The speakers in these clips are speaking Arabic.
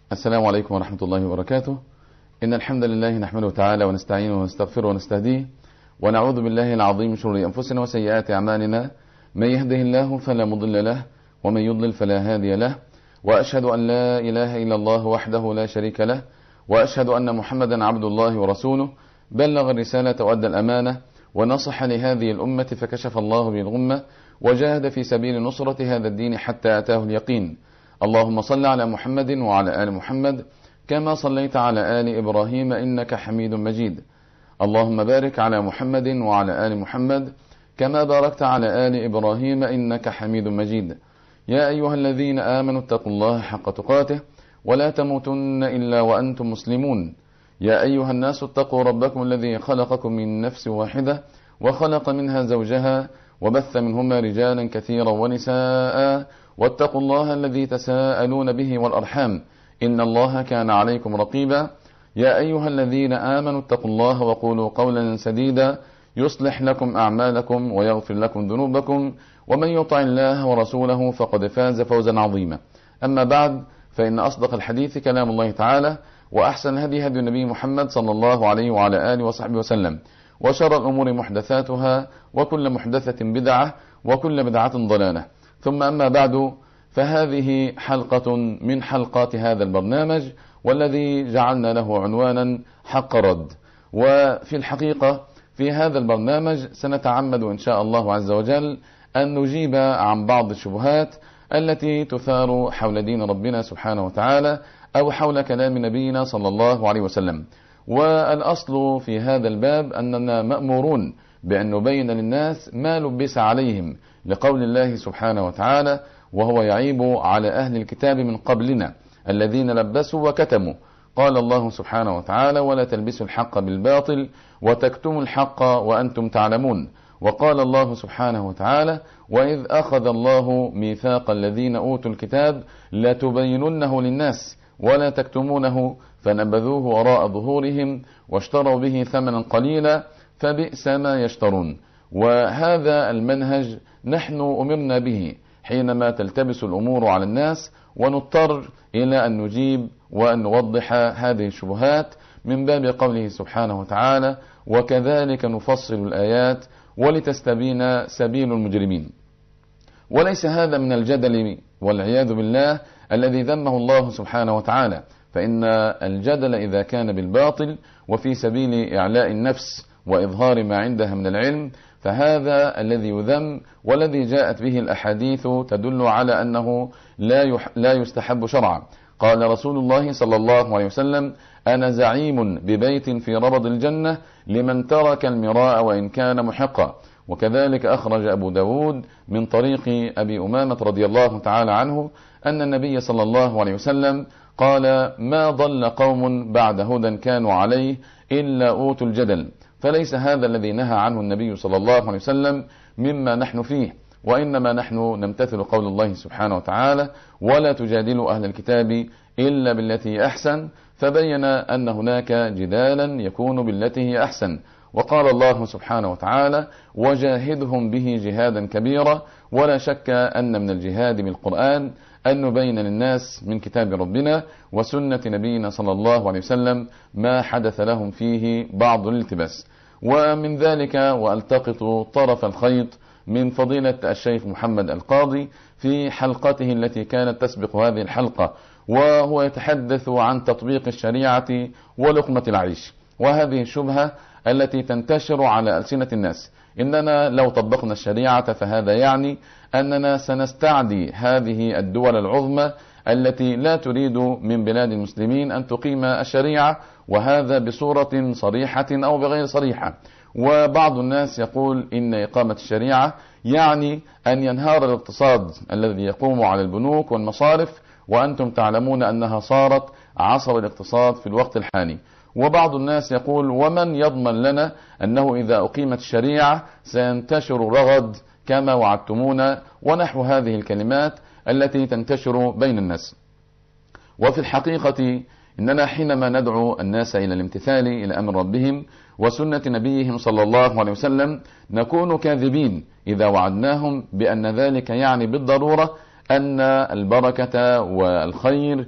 السلام عليكم ورحمة الله وبركاته. إن الحمد لله نحمده تعالى ونستعينه ونستغفره ونستهديه، ونعوذ بالله العظيم من شرور أنفسنا وسيئات أعمالنا. من يهده الله فلا مضل له، ومن يضلل فلا هادي له. وأشهد أن لا إله إلا الله وحده لا شريك له، وأشهد أن محمدا عبد الله ورسوله. بلغ الرسالة وأدى الأمانة، ونصح لهذه الأمة فكشف الله به الغمة، وجاهد في سبيل نصرة هذا الدين حتى أتاه اليقين. اللهم صل على محمد وعلى آل محمد كما صليت على آل إبراهيم إنك حميد مجيد. اللهم بارك على محمد وعلى آل محمد كما باركت على آل إبراهيم إنك حميد مجيد. يا أيها الذين آمنوا اتقوا الله حق تقاته ولا تموتن إلا وأنتم مسلمون. يا أيها الناس اتقوا ربكم الذي خلقكم من نفس واحدة وخلق منها زوجها وبث منهما رجالا كثيرا ونساء، واتقوا الله الذي تساءلون به والأرحام إن الله كان عليكم رقيبا. يا أيها الذين آمنوا اتقوا الله وقولوا قولا سديدا يصلح لكم أعمالكم ويغفر لكم ذنوبكم، ومن يطع الله ورسوله فقد فاز فوزا عظيما. أما بعد، فإن أصدق الحديث كلام الله تعالى، وأحسن هدي هدي النبي محمد صلى الله عليه وعلى آله وصحبه وسلم، وشر الأمور محدثاتها، وكل محدثة بدعة، وكل بدعة ضلالة. ثم أما بعد، فهذه حلقة من حلقات هذا البرنامج، والذي جعلنا له عنوانا حق رد. وفي الحقيقة في هذا البرنامج سنتعمد إن شاء الله عز وجل أن نجيب عن بعض الشبهات التي تثار حول دين ربنا سبحانه وتعالى، أو حول كلام نبينا صلى الله عليه وسلم. والأصل في هذا الباب أننا مأمورون بأن نبين للناس ما لبس عليهم، لقول الله سبحانه وتعالى: وهو يعيب على أهل الكتاب من قبلنا الذين لبسوا وكتموا. قال الله سبحانه وتعالى: ولا تلبسوا الحق بالباطل وتكتموا الحق وأنتم تعلمون. وقال الله سبحانه وتعالى: وإذ أخذ الله ميثاق الذين أوتوا الكتاب لتبيننه للناس ولا تكتمونه فنبذوه وراء ظهورهم واشتروا به ثمنا قليلا فبئس ما يشترون. وهذا المنهج نحن أمرنا به حينما تلتبس الأمور على الناس، ونضطر إلى أن نجيب وأن نوضح هذه الشبهات من باب قوله سبحانه وتعالى: وكذلك نفصل الآيات ولتستبين سبيل المجرمين. وليس هذا من الجدل والعياذ بالله الذي ذمه الله سبحانه وتعالى، فإن الجدل إذا كان بالباطل وفي سبيل إعلاء النفس وإظهار ما عندها من العلم فهذا الذي يذم، والذي جاءت به الأحاديث تدل على أنه لا يستحب شرعا. قال رسول الله صلى الله عليه وسلم: أنا زعيم ببيت في ربض الجنة لمن ترك المراء وإن كان محقا. وكذلك أخرج أبو داود من طريق أبي أمامة رضي الله تعالى عنه أن النبي صلى الله عليه وسلم قال: ما ضل قوم بعد هدى كانوا عليه إلا أوتوا الجدل. فليس هذا الذي نهى عنه النبي صلى الله عليه وسلم مما نحن فيه، وإنما نحن نمتثل قول الله سبحانه وتعالى: ولا تجادلوا أهل الكتاب إلا بالتي أحسن. فبين أن هناك جدالا يكون بالتي هي أحسن. وقال الله سبحانه وتعالى: وجاهدهم به جهادا كبيرا. ولا شك أن من الجهاد بالقرآن أن نبين للناس من كتاب ربنا وسنة نبينا صلى الله عليه وسلم ما حدث لهم فيه بعض الالتباس. ومن ذلك وألتقط طرف الخيط من فضيلة الشيخ محمد القاضي في حلقته التي كانت تسبق هذه الحلقة، وهو يتحدث عن تطبيق الشريعة ولقمة العيش، وهذه الشبهة التي تنتشر على ألسنة الناس: إننا لو طبقنا الشريعة فهذا يعني أننا سنستعدي هذه الدول العظمى التي لا تريد من بلاد المسلمين أن تقيم الشريعة، وهذا بصورة صريحة أو بغير صريحة. وبعض الناس يقول إن إقامة الشريعة يعني أن ينهار الاقتصاد الذي يقوم على البنوك والمصارف، وأنتم تعلمون أنها صارت عصر الاقتصاد في الوقت الحالي. وبعض الناس يقول: ومن يضمن لنا أنه إذا أقيمت الشريعة سينتشر رغد كما وعدتمونا، ونحو هذه الكلمات التي تنتشر بين الناس. وفي الحقيقة إننا حينما ندعو الناس إلى الامتثال إلى أمر ربهم وسنة نبيهم صلى الله عليه وسلم نكون كاذبين إذا وعدناهم بأن ذلك يعني بالضرورة أن البركة والخير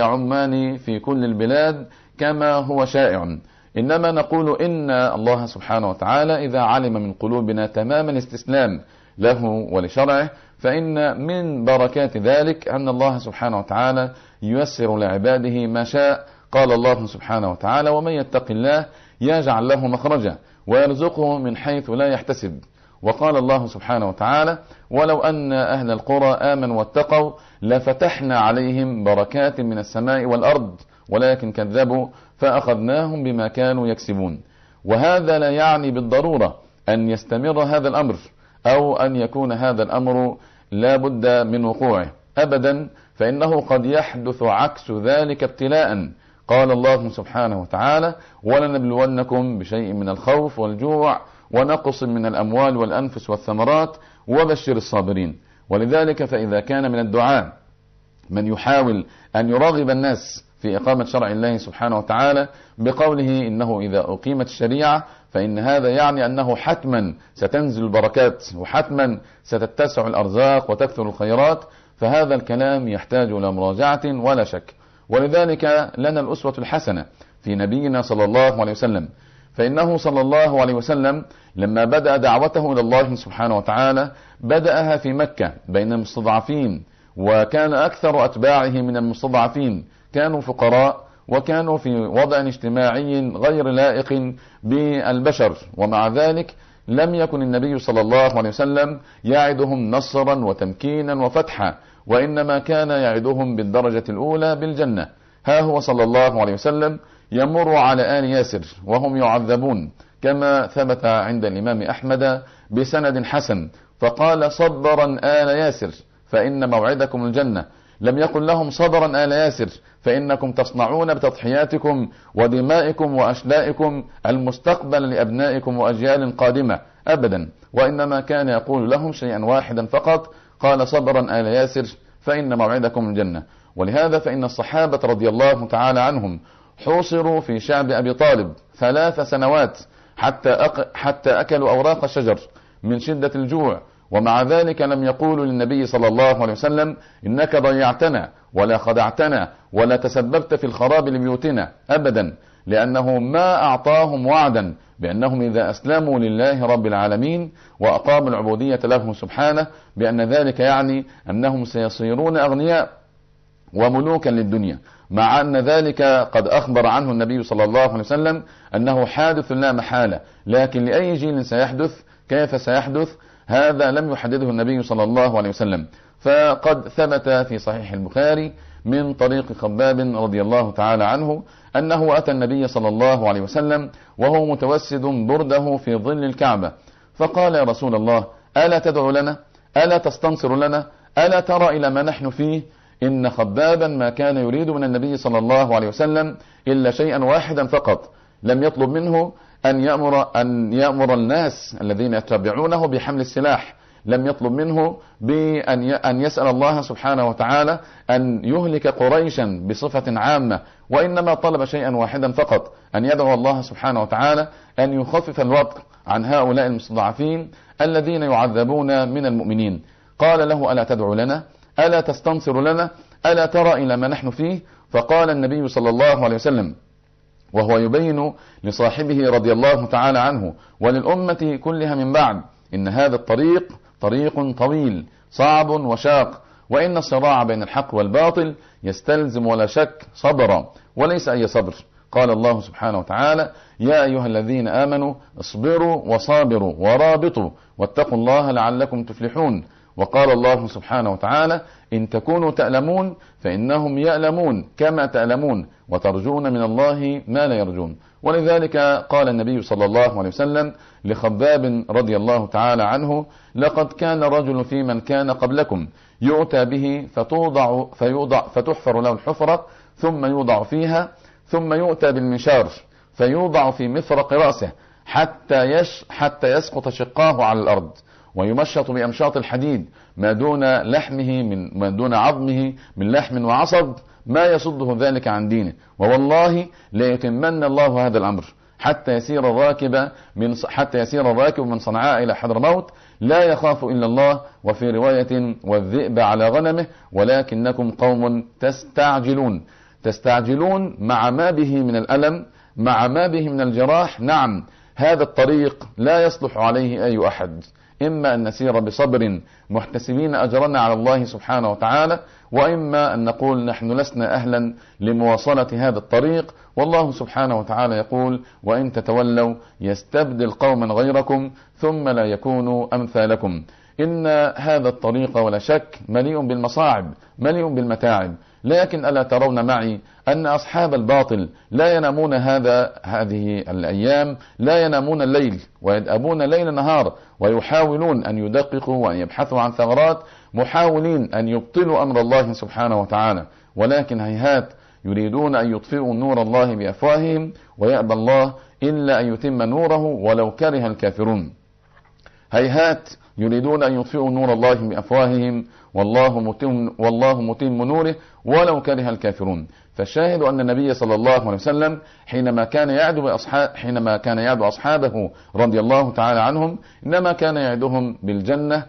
سيعمان في كل البلاد كما هو شائع، إنما نقول إن الله سبحانه وتعالى إذا علم من قلوبنا تمام الاستسلام له ولشرعه، فإن من بركات ذلك أن الله سبحانه وتعالى ييسر لعباده ما شاء. قال الله سبحانه وتعالى: ومن يتق الله يجعل له مخرجا ويرزقه من حيث لا يحتسب. وقال الله سبحانه وتعالى: ولو أن أهل القرى آمنوا واتقوا لفتحنا عليهم بركات من السماء والأرض ولكن كذبوا فأخذناهم بما كانوا يكسبون. وهذا لا يعني بالضرورة أن يستمر هذا الأمر أو أن يكون هذا الأمر لا بد من وقوعه أبدا، فإنه قد يحدث عكس ذلك ابتلاء. قال الله سبحانه وتعالى: ولنبلونكم بشيء من الخوف والجوع ونقص من الأموال والأنفس والثمرات وبشر الصابرين. ولذلك فإذا كان من الدعاء من يحاول أن يراغب الناس في إقامة شرع الله سبحانه وتعالى بقوله إنه إذا أقيمت الشريعة فإن هذا يعني أنه حتما ستنزل البركات وحتما ستتسع الأرزاق وتكثر الخيرات، فهذا الكلام يحتاج إلى مراجعة ولا شك. ولذلك لنا الأسوة الحسنة في نبينا صلى الله عليه وسلم، فإنه صلى الله عليه وسلم لما بدأ دعوته إلى الله سبحانه وتعالى بدأها في مكة بين المستضعفين، وكان أكثر أتباعه من المستضعفين كانوا فقراء وكانوا في وضع اجتماعي غير لائق بالبشر، ومع ذلك لم يكن النبي صلى الله عليه وسلم يعدهم نصرا وتمكينا وفتحا، وإنما كان يعدهم بالدرجة الأولى بالجنة. ها هو صلى الله عليه وسلم يمر على آل ياسر وهم يعذبون كما ثبت عند الإمام أحمد بسند حسن، فقال: صبرا آل ياسر فإن موعدكم الجنة. لم يقل لهم: صبرا آل ياسر فإنكم تصنعون بتضحياتكم ودمائكم وأشلائكم المستقبل لأبنائكم وأجيال قادمة أبدا، وإنما كان يقول لهم شيئا واحدا فقط، قال: صبرا آل ياسر فإن موعدكم الجنة. ولهذا فإن الصحابة رضي الله تعالى عنهم حوصروا في شعب أبي طالب 3 سنوات حتى أكلوا أوراق الشجر من شدة الجوع، ومع ذلك لم يقولوا للنبي صلى الله عليه وسلم: إنك ضيعتنا ولا خدعتنا ولا تسببت في الخراب لبيوتنا أبدا، لأنه ما أعطاهم وعدا بأنهم إذا أسلموا لله رب العالمين وأقاموا العبودية له سبحانه بأن ذلك يعني أنهم سيصيرون أغنياء وملوكا للدنيا، مع أن ذلك قد أخبر عنه النبي صلى الله عليه وسلم أنه حادث لا محالة، لكن لأي جيل سيحدث كيف سيحدث هذا لم يحدده النبي صلى الله عليه وسلم. فقد ثبت في صحيح البخاري من طريق خباب رضي الله تعالى عنه أنه أتى النبي صلى الله عليه وسلم وهو متوسد برده في ظل الكعبة، فقال: يا رسول الله، ألا تدعو لنا؟ ألا تستنصر لنا؟ ألا ترى إلى ما نحن فيه؟ إن خبابا ما كان يريد من النبي صلى الله عليه وسلم إلا شيئا واحدا فقط، لم يطلب منه أن يأمر الناس الذين يتبعونه بحمل السلاح، لم يطلب منه بأن يسأل الله سبحانه وتعالى أن يهلك قريشا بصفة عامة، وإنما طلب شيئا واحدا فقط، أن يدعو الله سبحانه وتعالى أن يخفف الوطء عن هؤلاء المستضعفين الذين يعذبون من المؤمنين. قال له: ألا تدعو لنا؟ ألا تستنصر لنا؟ ألا ترى إلى ما نحن فيه؟ فقال النبي صلى الله عليه وسلم وهو يبين لصاحبه رضي الله تعالى عنه وللأمة كلها من بعد: إن هذا الطريق طريق طويل صعب وشاق، وإن الصراع بين الحق والباطل يستلزم ولا شك صبرا وليس أي صبر. قال الله سبحانه وتعالى: يا أيها الذين آمنوا اصبروا وصابروا ورابطوا واتقوا الله لعلكم تفلحون. وقال الله سبحانه وتعالى: إن تكونوا تألمون فإنهم يألمون كما تألمون وترجون من الله ما لا يرجون. ولذلك قال النبي صلى الله عليه وسلم لخباب رضي الله تعالى عنه: لقد كان رجل في من كان قبلكم يؤتى به فتحفر له الحفرة ثم يوضع فيها، ثم يؤتى بالمنشار فيوضع في مفرق رأسه حتى يسقط شقاه على الأرض، ويمشط بأمشاط الحديد ما دون عظمه من لحم وعصب ما يصده ذلك عن دينه، ووالله لا يتمن الله هذا الأمر حتى يسير الراكب من صنعاء إلى حضرموت لا يخاف إلا الله، وفي رواية والذئب على غنمه، ولكنكم قوم تستعجلون مع ما به من الألم، مع ما به من الجراح. نعم، هذا الطريق لا يصلح عليه أي أحد، إما أن نسير بصبر محتسبين أجرنا على الله سبحانه وتعالى، وإما أن نقول نحن لسنا أهلا لمواصلة هذا الطريق. والله سبحانه وتعالى يقول: وإن تتولوا يستبدل قوما غيركم ثم لا يكونوا أمثالكم. إن هذا الطريق ولا شك مليء بالمصاعب، مليء بالمتاعب، لكن ألا ترون معي أن أصحاب الباطل لا ينامون هذه الأيام، لا ينامون الليل، ويدأبون ليل نهار، ويحاولون أن يدققوا وأن يبحثوا عن ثغرات، محاولين أن يبطلوا أمر الله سبحانه وتعالى، ولكن هيهات، يريدون أن يطفئوا نور الله بأفواههم، ويأبى الله إلا أن يتم نوره ولو كره الكافرون. هيهات، يريدون أن يطفئوا نور الله بأفواههم، والله متم نوره ولو كره الكافرون. فالشاهد أن النبي صلى الله عليه وسلم حينما كان يعد أصحابه رضي الله تعالى عنهم، إنما كان يعدهم بالجنة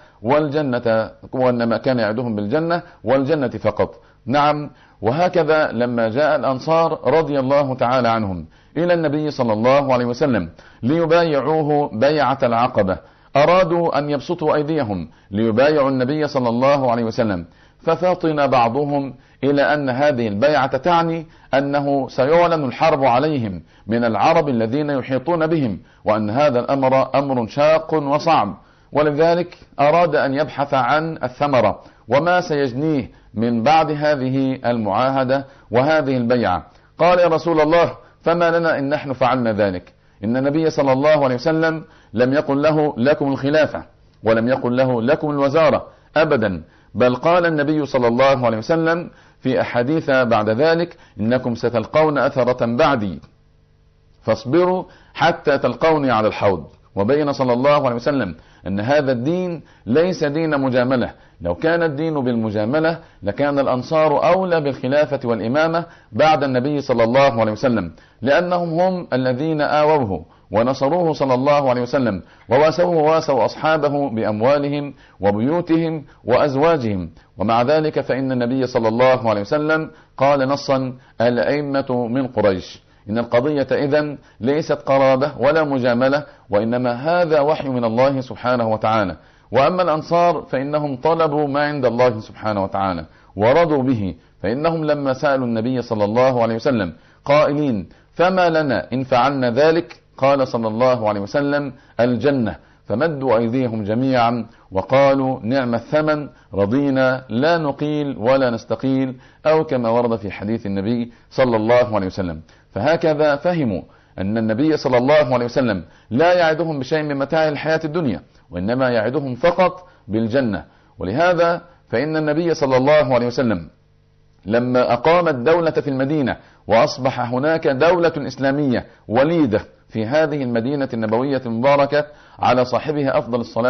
والجنة فقط. نعم، وهكذا لما جاء الأنصار رضي الله تعالى عنهم إلى النبي صلى الله عليه وسلم ليبايعوه بيعة العقبة، أرادوا أن يبسطوا أيديهم ليبايعوا النبي صلى الله عليه وسلم، ففطن بعضهم إلى أن هذه البيعة تعني أنه سيعلن الحرب عليهم من العرب الذين يحيطون بهم، وأن هذا الأمر أمر شاق وصعب، ولذلك أراد أن يبحث عن الثمرة وما سيجنيه من بعد هذه المعاهدة وهذه البيعة. قال: يا رسول الله، فما لنا إن نحن فعلنا ذلك؟ إن النبي صلى الله عليه وسلم لم يقل له لكم الخلافة، ولم يقل له لكم الوزارة أبدا، بل قال النبي صلى الله عليه وسلم في أحاديث بعد ذلك: إنكم ستلقون أثرة بعدي فاصبروا حتى تلقوني على الحوض. وبين صلى الله عليه وسلم أن هذا الدين ليس دين مجاملة، لو كان الدين بالمجاملة لكان الأنصار أولى بالخلافة والإمامة بعد النبي صلى الله عليه وسلم، لأنهم هم الذين آووه ونصروه صلى الله عليه وسلم، وواسوا أصحابه بأموالهم وبيوتهم وأزواجهم. ومع ذلك فإن النبي صلى الله عليه وسلم قال نصا: الأئمة من قريش. إن القضية إذن ليست قرابة ولا مجاملة، وإنما هذا وحي من الله سبحانه وتعالى. وأما الأنصار فإنهم طلبوا ما عند الله سبحانه وتعالى ورضوا به، فإنهم لما سألوا النبي صلى الله عليه وسلم قائلين: فما لنا إن فعلنا ذلك؟ قال صلى الله عليه وسلم: الجنة. فمدوا أيديهم جميعا وقالوا: نعم الثمن، رضينا، لا نقيل ولا نستقيل، أو كما ورد في حديث النبي صلى الله عليه وسلم. فهكذا فهموا أن النبي صلى الله عليه وسلم لا يعدهم بشيء من متاع الحياة الدنيا، وإنما يعدهم فقط بالجنة. ولهذا فإن النبي صلى الله عليه وسلم لما أقام الدولة في المدينة وأصبح هناك دولة إسلامية وليدة في هذه المدينة النبوية المباركة على صاحبها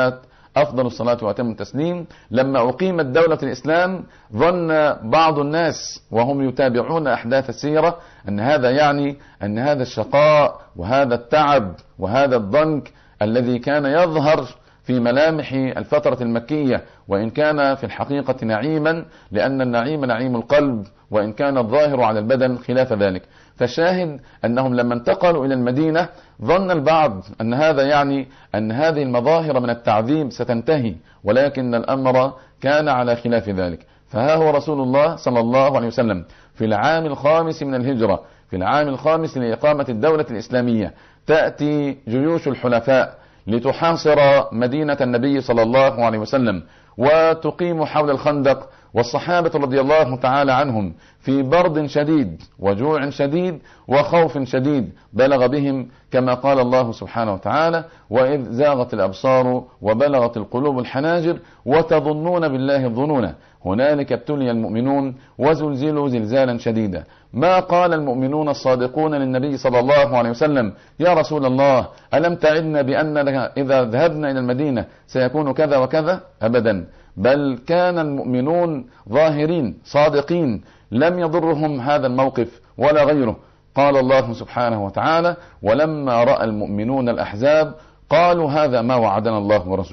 أفضل الصلاة وأتم التسليم، لما أقيمت دولة الإسلام ظن بعض الناس وهم يتابعون أحداث السيرة أن هذا يعني أن هذا الشقاء وهذا التعب وهذا الضنك الذي كان يظهر في ملامح الفترة المكية، وإن كان في الحقيقة نعيما، لأن النعيم نعيم القلب، وإن كان الظاهر على البدن خلاف ذلك. فالشاهد أنهم لما انتقلوا إلى المدينة ظن البعض أن هذا يعني أن هذه المظاهر من التعذيب ستنتهي، ولكن الأمر كان على خلاف ذلك. فها هو رسول الله صلى الله عليه وسلم في العام الخامس من الهجرة، في العام الخامس لإقامة الدولة الإسلامية، تأتي جيوش الحلفاء لتحاصر مدينة النبي صلى الله عليه وسلم وتقيم حول الخندق، والصحابة رضي الله تعالى عنهم في برد شديد وجوع شديد وخوف شديد بلغ بهم، كما قال الله سبحانه وتعالى: وإذ زاغت الأبصار وبلغت القلوب الحناجر وتظنون بالله الظنون هنالك ابتلي المؤمنون وزلزلوا زلزالا شديدا. ما قال المؤمنون الصادقون للنبي صلى الله عليه وسلم: يا رسول الله، ألم تعدنا بأننا إذا ذهبنا إلى المدينة سيكون كذا وكذا؟ أبدا، بل كان المؤمنون ظاهرين صادقين، لم يضرهم هذا الموقف ولا غيره. قال الله سبحانه وتعالى: ولما رأى المؤمنون الأحزاب قالوا هذا ما وعدنا الله ورسوله.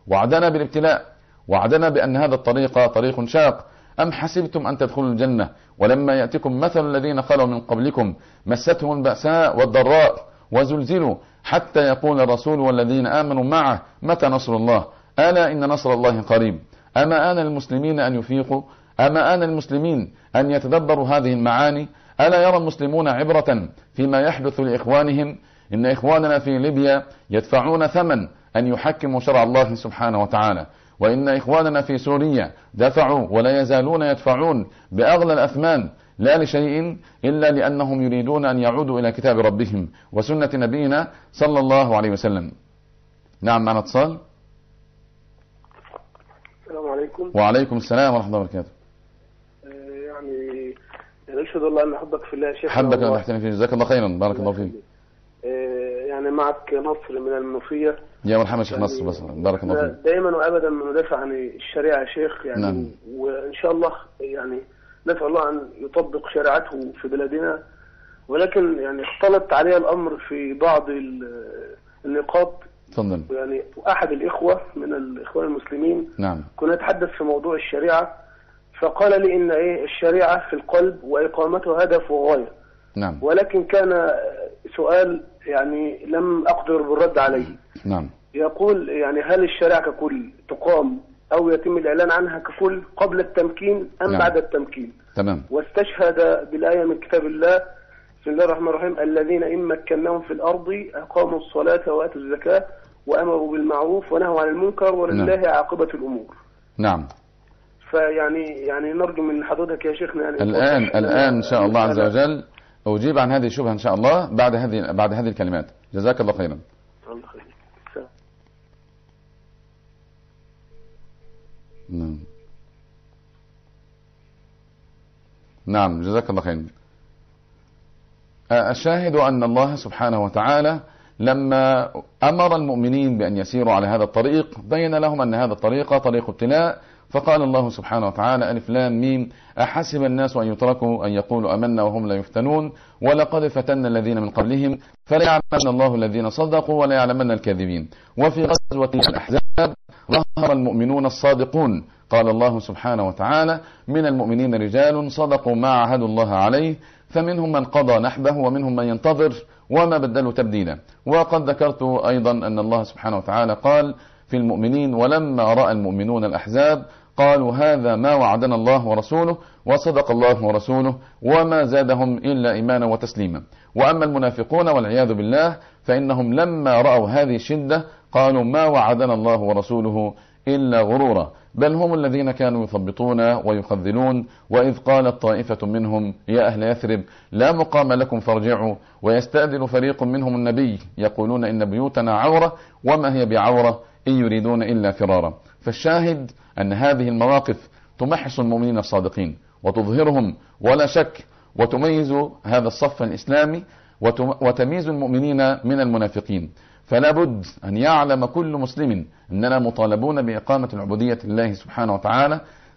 وعدنا بالابتلاء، وعدنا بأن هذا الطريق طريق شاق. أم حسبتم أن تدخلوا الجنة ولما يأتكم مثل الذين خلوا من قبلكم مستهم البأساء والضراء وزلزلوا حتى يقول الرسول والذين آمنوا معه متى نصر الله ألا إن نصر الله قريب. أما آن المسلمين أن يفيقوا؟ أما آن المسلمين أن يتدبروا هذه المعاني؟ ألا يرى المسلمون عبرة فيما يحدث لإخوانهم؟ إن إخواننا في ليبيا يدفعون ثمن أن يحكموا شرع الله سبحانه وتعالى، وإن إخواننا في سوريا دفعوا ولا يزالون يدفعون بأغلى الأثمان، لا لشيء إلا لأنهم يريدون أن يعودوا إلى كتاب ربهم وسنة نبينا صلى الله عليه وسلم. نعم، معنا اتصال. السلام عليكم. وعليكم السلام ورحمة الله وبركاته. يعني أشهد الله أن أحبك في الله يا شيخ. حبك أن أحترم فيه، جزاك الله خيرا، بارك الله فيك. يعني معك نصر من المنوفية. يا مرحبا شيخ نصر، بس بارك الله فيك. دائما وأبدا ندافع عن الشريعة يا شيخ، يعني نعم. وإن شاء الله يعني نسأل الله أن يطبق شريعته في بلادنا، ولكن يعني اختلط علي الأمر في بعض النقاط. تفضل. يعني أحد الإخوة من الإخوان المسلمين نعم كنا نتحدث في موضوع الشريعة، فقال لي إن الشريعة في القلب وإقامته هدف وغاية. نعم. ولكن كان سؤال يعني لم أقدر بالرد عليه. نعم. يقول يعني هل الشريعة ككل تقام أو يتم الإعلان عنها ككل قبل التمكين أم نعم. بعد التمكين؟ تمام. واستشهد بالآية من كتاب الله بسم الله الرحمن الرحيم الذين إن مكناهم في الأرض أقاموا الصلاة وآتوا الزكاة وأمروا بالمعروف ونهوا عن المنكر ولله نعم. عاقبة الأمور. نعم. فيعني نرجو من حضرتك يا شيخنا يعني الآن إن شاء الله عز وجل أجيب عن هذه الشبهة إن شاء الله بعد هذه الكلمات. جزاك الله خيرا. الله خير. نعم. نعم جزاك الله خيرا. الشاهد أن الله سبحانه وتعالى لما أمر المؤمنين بأن يسيروا على هذا الطريق بين لهم أن هذا الطريق طريق ابتلاء، فقال الله سبحانه وتعالى ألف لام ميم أحسب الناس أن يتركوا أن يقولوا أمنا وهم لا يفتنون ولقد فتنا الذين من قبلهم فليعلمن الله الذين صدقوا وليعلمن الكاذبين. وفي غزوة الأحزاب ظهر المؤمنون الصادقون، قال الله سبحانه وتعالى من المؤمنين رجال صدقوا ما عاهدوا الله عليه فمنهم من قضى نحبه ومنهم من ينتظر وما بدلوا تبديلا. وقد ذكرت أيضا أن الله سبحانه وتعالى قال في المؤمنين ولما رأى المؤمنون الأحزاب قالوا هذا ما وعدنا الله ورسوله وصدق الله ورسوله وما زادهم إلا إيمانا وتسليما. وأما المنافقون والعياذ بالله فإنهم لما رأوا هذه الشدة قالوا ما وعدنا الله ورسوله إلا غرورا، بل هم الذين كانوا يثبطون ويخذلون. وإذ قالت طائفة منهم يا أهل يثرب لا مقام لكم فارجعوا ويستأذن فريق منهم النبي يقولون إن بيوتنا عورة وما هي بعورة إن يريدون إلا فرارا. فالشاهد أن هذه المواقف تمحص المؤمنين الصادقين وتظهرهم ولا شك وتميز هذا الصف الإسلامي وتميز المؤمنين من المنافقين. فلا بد أن يعلم كل مسلم أننا مطالبون بإقامة العبودية لله سبحانه وتعالى،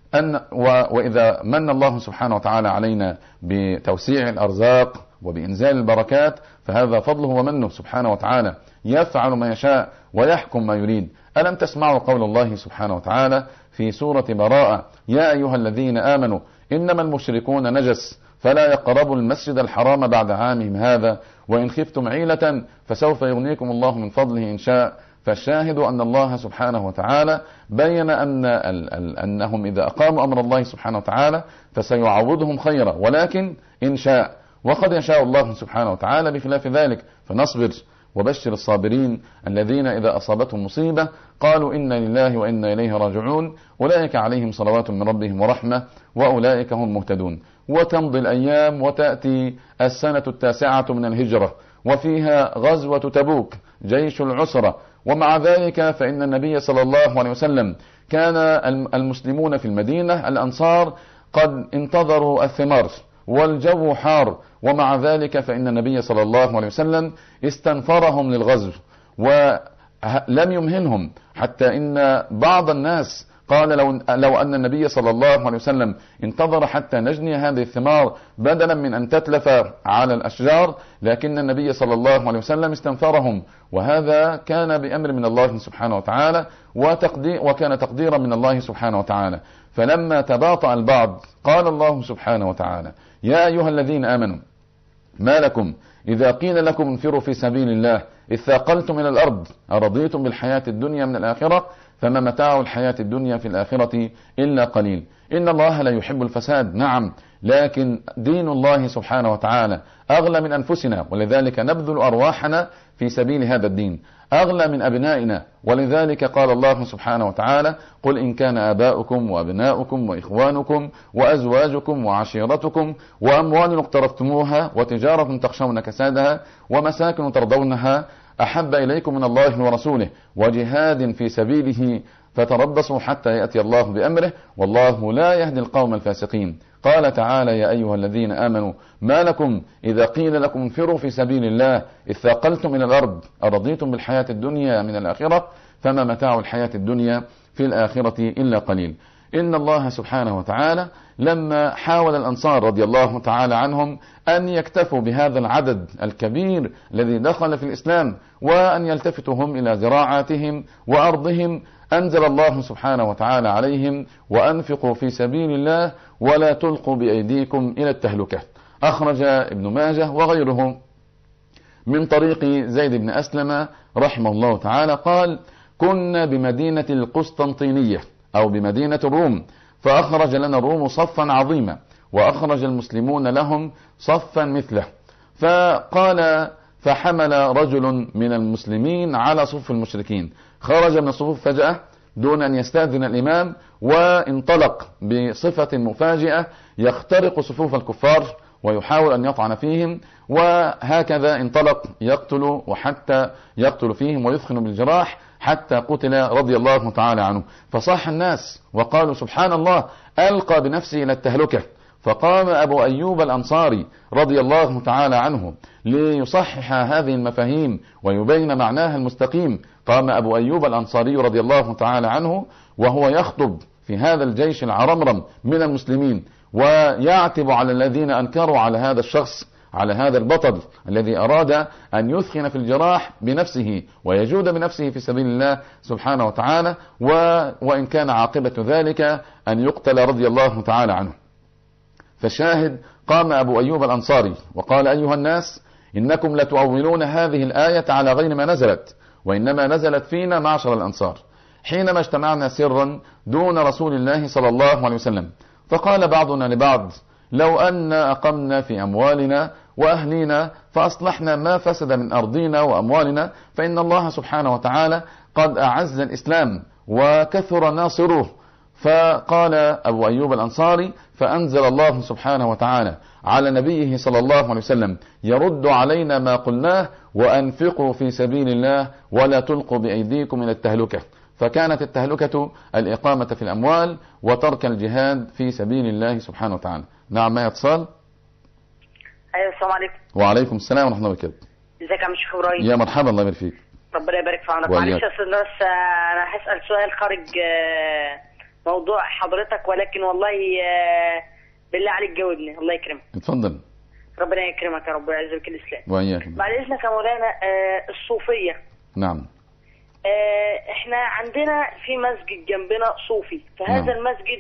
وإذا من الله سبحانه وتعالى علينا بتوسيع الأرزاق وبإنزال البركات فهذا فضله ومنه سبحانه وتعالى، يفعل ما يشاء ويحكم ما يريد. ألم تسمعوا قول الله سبحانه وتعالى في سورة براءة يا أيها الذين آمنوا إنما المشركون نجس فلا يقربوا المسجد الحرام بعد عامهم هذا وإن خفتم عيلة فسوف يغنيكم الله من فضله إن شاء. فالشاهد أن الله سبحانه وتعالى بين أنهم إذا أقاموا أمر الله سبحانه وتعالى فسيعوضهم خيرا، ولكن إن شاء وقد يشاء الله سبحانه وتعالى بخلاف ذلك. فنصبر وبشر الصابرين الذين إذا أصابتهم مصيبة قالوا إنا لله وإنا إليه راجعون أولئك عليهم صلوات من ربهم ورحمة وأولئك هم مهتدون. وتمضي الأيام وتأتي السنة 9 من الهجرة وفيها غزوة تبوك جيش العسرة، ومع ذلك فإن النبي صلى الله عليه وسلم كان المسلمون في المدينة الأنصار قد انتظروا الثمار والجو حار، ومع ذلك فإن النبي صلى الله عليه وسلم استنفرهم للغزو ولم يمهنهم، حتى إن بعض الناس قال لو أن النبي صلى الله عليه وسلم انتظر حتى نجني هذه الثمار بدلا من أن تتلف على الأشجار، لكن النبي صلى الله عليه وسلم استنفرهم، وهذا كان بأمر من الله سبحانه وتعالى وكان تقديرا من الله سبحانه وتعالى. فلما تباطأ البعض قال الله سبحانه وتعالى: يا أيها الذين آمنوا ما لكم إذا قيل لكم انفروا في سبيل الله إذ ثاقلتم إلى الأرض أرضيتم بالحياة الدنيا من الآخرة فما متاع الحياة الدنيا في الآخرة إلا قليل. إن الله لا يحب الفساد، نعم، لكن دين الله سبحانه وتعالى أغلى من أنفسنا، ولذلك نبذل أرواحنا في سبيل هذا الدين، أغلى من أبنائنا، ولذلك قال الله سبحانه وتعالى: قل إن كان آباؤكم وأبناؤكم وإخوانكم وأزواجكم وعشيرتكم وأموال اقترفتموها وتجارة تخشون كسادها ومساكن ترضونها أحب إليكم من الله ورسوله وجهاد في سبيله فتربصوا حتى يأتي الله بأمره والله لا يهدي القوم الفاسقين. قال تعالى: يا أيها الذين آمنوا ما لكم إذا قيل لكم انفروا في سبيل الله إذ ثاقلتم إلى الأرض أرضيتم بالحياة الدنيا من الآخرة فما متاع الحياة الدنيا في الآخرة إلا قليل. إن الله سبحانه وتعالى لما حاول الأنصار رضي الله تعالى عنهم أن يكتفوا بهذا العدد الكبير الذي دخل في الإسلام وأن يلتفتوا هم إلى زراعاتهم وأرضهم، أنزل الله سبحانه وتعالى عليهم: وأنفقوا في سبيل الله ولا تلقوا بأيديكم إلى التهلكة. أخرج ابن ماجه وغيره من طريق زيد بن أسلم رحمه الله تعالى قال: كنا بمدينة القسطنطينية أو بمدينة الروم، فأخرج لنا الروم صفا عظيما وأخرج المسلمون لهم صفا مثله، فقال: فحمل رجل من المسلمين على صف المشركين، خرج من الصفوف فجأة دون أن يستأذن الإمام وانطلق بصفة مفاجئة يخترق صفوف الكفار ويحاول أن يطعن فيهم، وهكذا انطلق يقتل وحتى يقتل فيهم ويثخن بالجراح حتى قتل رضي الله تعالى عنه. فصاح الناس وقالوا: سبحان الله، ألقى بنفسه إلى التهلكة. فقام أبو أيوب الأنصاري رضي الله تعالى عنه ليصحح هذه المفاهيم ويبين معناها المستقيم. قام أبو أيوب الأنصاري رضي الله تعالى عنه وهو يخطب في هذا الجيش العرمرم من المسلمين ويعتب على الذين أنكروا على هذا الشخص، على هذا البطل الذي أراد أن يثخن في الجراح بنفسه ويجود بنفسه في سبيل الله سبحانه وتعالى، وإن كان عاقبة ذلك أن يقتل رضي الله تعالى عنه. فالشاهد: قام أبو أيوب الأنصاري وقال: أيها الناس، إنكم لتؤولون هذه الآية على غير ما نزلت، وإنما نزلت فينا معشر الأنصار حينما اجتمعنا سرا دون رسول الله صلى الله عليه وسلم. فقال بعضنا لبعض: لو أن أقمنا في أموالنا وأهلنا فأصلحنا ما فسد من أرضنا وأموالنا فإن الله سبحانه وتعالى قد أعز الإسلام وكثر ناصره. فقال أبو أيوب الأنصاري: فأنزل الله سبحانه وتعالى على نبيه صلى الله عليه وسلم يرد علينا ما قلناه: وأنفقوا في سبيل الله ولا تلقوا بأيديكم إلى التهلكة. فكانت التهلكة الإقامة في الأموال وترك الجهاد في سبيل الله سبحانه وتعالى. نعم، ما اتصال. ايوه، السلام عليكم. وعليكم السلام ورحمة الله وبركاته. ازيك يا شيخ ابراهيم؟ يا مرحبا، الله يبارك فيك. ربنا يبارك في عونك. معلش يا استاذ، بس انا هسأل سؤال خارج موضوع حضرتك، ولكن والله بالله عليك جاوبني، الله يكرمك. اتفضل. ربنا يكرمك يا رب ويعز بك الاسلام. وإياك. بعد اذنك يا مولانا، الصوفية. نعم. احنا عندنا في مسجد جنبنا صوفي، فهذا نعم. المسجد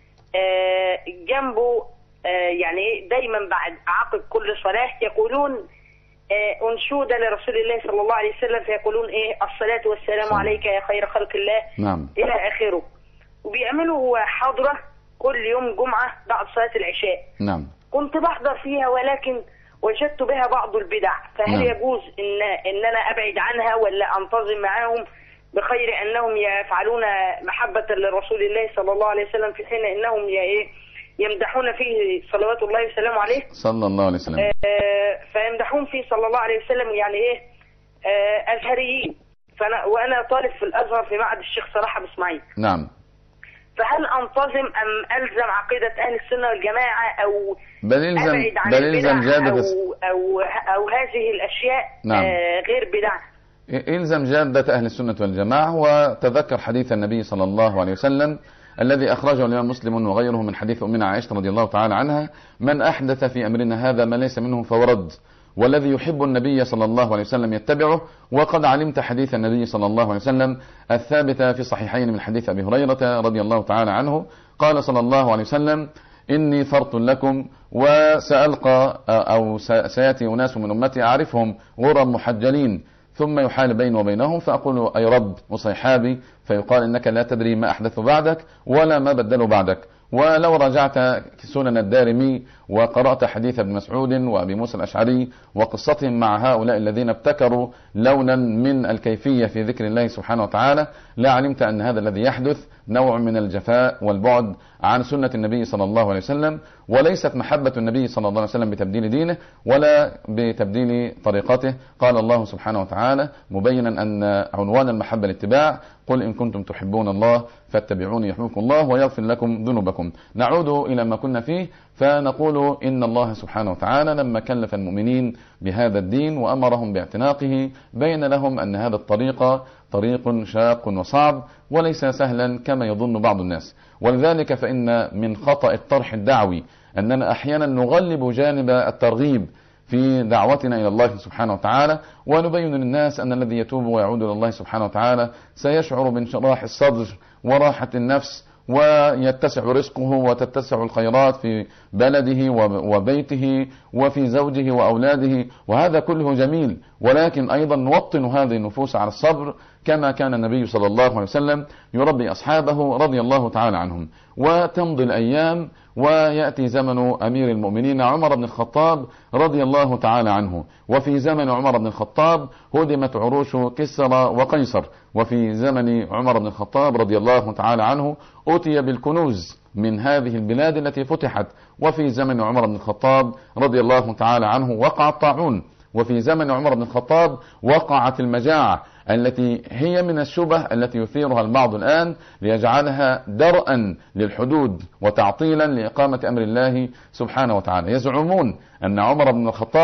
جنبه يعني دايما بعد عقب كل صلاة يقولون أنشودة لرسول الله صلى الله عليه وسلم، فيقولون الصلاة والسلام عليك يا خير خلق الله. نعم. إلى آخره. وبيعملوا حاضرة كل يوم جمعة بعد صلاة العشاء. نعم. كنت بحضر فيها ولكن وجدت بها بعض البدع، فهل نعم. يجوز إن أنا أبعد عنها ولا أنتظم معهم بخير أنهم يفعلون محبة لرسول الله صلى الله عليه وسلم في حين أنهم يمدحون فيه صلوات الله وسلامه عليه صلى الله عليه وسلم، فيمدحون فيه صلى الله عليه وسلم يعني أزهريين، وأنا طالب في الأزهر في معهد الشيخ صلاح أبو إسماعيل. نعم. فهل أنتظم أم ألزم عقيدة أهل السنة والجماعة أو بل إلزم أو هذه الأشياء؟ نعم. غير بدع. إلزم جادة أهل السنة والجماعة، وتذكر حديث النبي صلى الله عليه وسلم الذي أخرجه الإمام مسلم وغيره من حديث أمنا عائشة رضي الله تعالى عنها: من أحدث في أمرنا هذا ما ليس منه فهو رد، والذي يحب النبي صلى الله عليه وسلم يتبعه. وقد علمت حديث النبي صلى الله عليه وسلم الثابت في صحيحين من حديث أبي هريرة رضي الله تعالى عنه، قال صلى الله عليه وسلم: إني فرط لكم وسألقى أو سيأتي أناس من أمتي أعرفهم غرا محجلين، ثم يحال بيني وبينهم فأقول: أي رب وصيحابي، فيقال: إنك لا تدري ما أحدث بعدك ولا ما بدلوا بعدك. ولو رجعت سنن الدارمي وقرأت حديث ابن مسعود وأبي موسى الأشعري وقصتهم مع هؤلاء الذين ابتكروا لونا من الكيفية في ذكر الله سبحانه وتعالى، لا علمت أن هذا الذي يحدث نوع من الجفاء والبعد عن سنة النبي صلى الله عليه وسلم، وليست محبة النبي صلى الله عليه وسلم بتبديل دينه ولا بتبديل طريقته. قال الله سبحانه وتعالى مبينا أن عنوان المحبة الاتباع: قل إن كنتم تحبون الله فاتبعوني يحببكم الله ويغفر لكم ذنوبكم. نعود إلى ما كنا فيه، فنقول إن الله سبحانه وتعالى لما كلف المؤمنين بهذا الدين وأمرهم باعتناقه بين لهم أن هذا الطريق طريق شاق وصعب وليس سهلا كما يظن بعض الناس. ولذلك فإن من خطأ الطرح الدعوي أننا أحيانا نغلب جانب الترغيب في دعوتنا إلى الله سبحانه وتعالى، ونبين للناس أن الذي يتوب ويعود إلى الله سبحانه وتعالى سيشعر بانشراح الصدر وراحة النفس، ويتسع رزقه وتتسع الخيرات في بلده وبيته وفي زوجه وأولاده، وهذا كله جميل. ولكن أيضا نوطن هذه النفوس على الصبر كما كان النبي صلى الله عليه وسلم يربي أصحابه رضي الله تعالى عنهم. وتمضي الأيام ويأتي زمن أمير المؤمنين عمر بن الخطاب رضي الله تعالى عنه، وفي زمن عمر بن الخطاب هدمت عروش كسرى وقيصر، وفي زمن عمر بن الخطاب رضي الله تعالى عنه أتي بالكنوز من هذه البلاد التي فتحت، وفي زمن عمر بن الخطاب رضي الله تعالى عنه وقع الطاعون، وفي زمن عمر بن الخطاب وقعت المجاعة التي هي من الشبه التي يثيرها البعض الآن ليجعلها درءا للحدود وتعطيلا لإقامة أمر الله سبحانه وتعالى. يزعمون أن عمر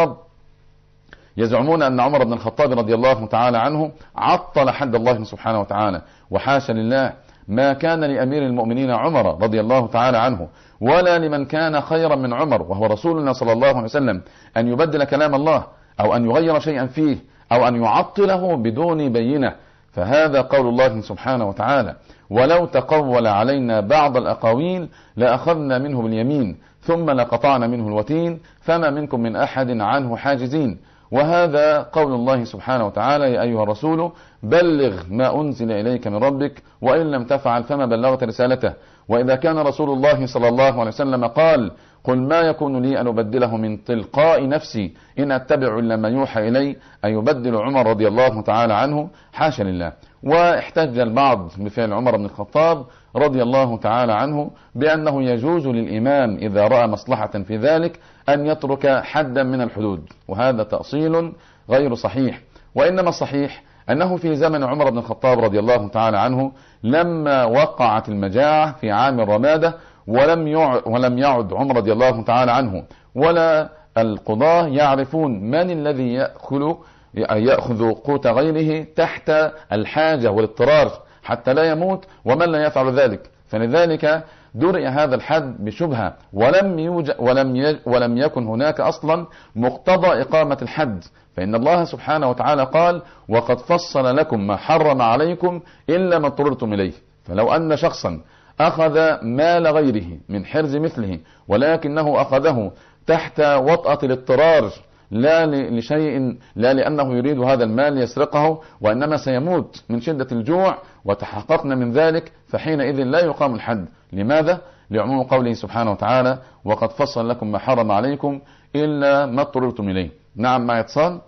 بن الخطاب رضي الله تعالى عنه عطل حد الله سبحانه وتعالى، وحاشا لله، ما كان لأمير المؤمنين عمر رضي الله تعالى عنه ولا لمن كان خيرا من عمر وهو رسولنا صلى الله عليه وسلم أن يبدل كلام الله أو أن يغير شيئا فيه أو أن يعطله بدون بينة، فهذا قول الله سبحانه وتعالى: ولو تقول علينا بعض الأقاويل لأخذنا منه باليمين ثم لقطعنا منه الوتين فما منكم من أحد عنه حاجزين. وهذا قول الله سبحانه وتعالى: يا أيها الرسول بلغ ما أنزل إليك من ربك وإن لم تفعل فما بلغت رسالته. وإذا كان رسول الله صلى الله عليه وسلم قال: قل ما يكون لي أن أبدله من تلقاء نفسي إن أتبع إلا ما يوحى إلي، أن يبدل عمر رضي الله تعالى عنه، حاشا لله. واحتج البعض بفعل عمر بن الخطاب رضي الله تعالى عنه بأنه يجوز للإمام إذا رأى مصلحة في ذلك أن يترك حدا من الحدود، وهذا تأصيل غير صحيح. وإنما الصحيح أنه في زمن عمر بن الخطاب رضي الله تعالى عنه لما وقعت المجاعة في عام الرمادة ولم يعد عمر رضي الله تعالى عنه ولا القضاة يعرفون من الذي يأخذ قوت غيره تحت الحاجة والاضطرار حتى لا يموت ومن لا يفعل ذلك، فلذلك درئ هذا الحد بشبهة ولم يكن هناك أصلا مقتضى إقامة الحد، فإن الله سبحانه وتعالى قال: وقد فصل لكم ما حرم عليكم إلا ما اضطررتم إليه. فلو أن شخصا أخذ مال غيره من حرز مثله ولكنه أخذه تحت وطأة الاضطرار لا لشيء، لا لأنه يريد هذا المال ليسرقه وإنما سيموت من شدة الجوع وتحققنا من ذلك، فحينئذ لا يقام الحد. لماذا؟ لعموم قوله سبحانه وتعالى: وقد فصل لكم ما حرم عليكم إلا ما اضطررتم إليه. نعم، مع اتصال.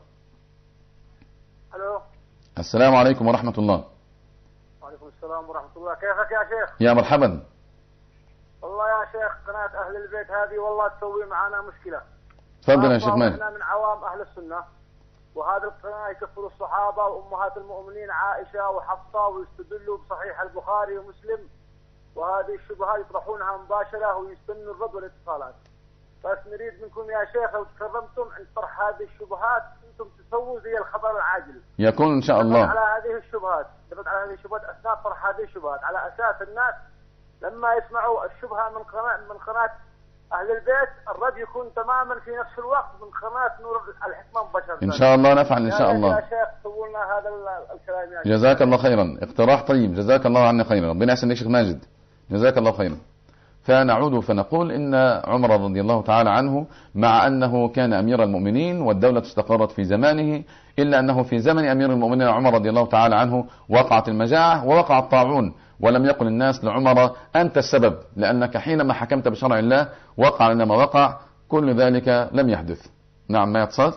الو، السلام عليكم ورحمة الله. وعليكم السلام ورحمة الله. كيفك يا شيخ؟ يا مرحبا. والله يا شيخ قناة أهل البيت هذه والله تسوي معنا مشكلة. تفضل يا شيخ ماهر. احنا من عوام أهل السنة، وهذه القناة يكفر الصحابة وأمهات المؤمنين عائشة وحفصة ويستدلوا بصحيح البخاري ومسلم، وهذه الشبهات يطرحونها مباشرة ويستنوا الرد والاتصالات. بس نريد منكم يا شيخ لو تكرمتم عند طرح هذه الشبهات انتم تسووا زي الخبر العاجل. يكون ان شاء الله. على هذه الشبهات، على هذه الشبهات اثناء طرح هذه الشبهات، على اساس الناس لما يسمعوا الشبهه من قناه اهل البيت الرد يكون تماما في نفس الوقت من قناه نور الحكمه مباشره. ان شاء الله نفعل ان شاء الله. يا شيخ سووا لنا هذا الكلام يا شيخ. جزاك الله خيرا، اقتراح طيب، جزاك الله عنا خيرا، ربنا يحسن لك شيخ ماجد، جزاك الله خيرا. فنعود فنقول إن عمر رضي الله تعالى عنه مع أنه كان أمير المؤمنين والدولة استقرت في زمانه، إلا أنه في زمن أمير المؤمنين عمر رضي الله تعالى عنه وقعت المجاعة ووقع الطاعون، ولم يقل الناس لعمر أنت السبب، لأنك حينما حكمت بشرع الله وقع لنا ما وقع، كل ذلك لم يحدث. نعم، ما يتصاد.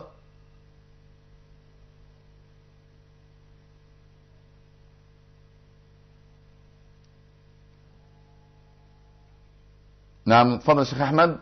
نعم، تفضل الشيخ أحمد.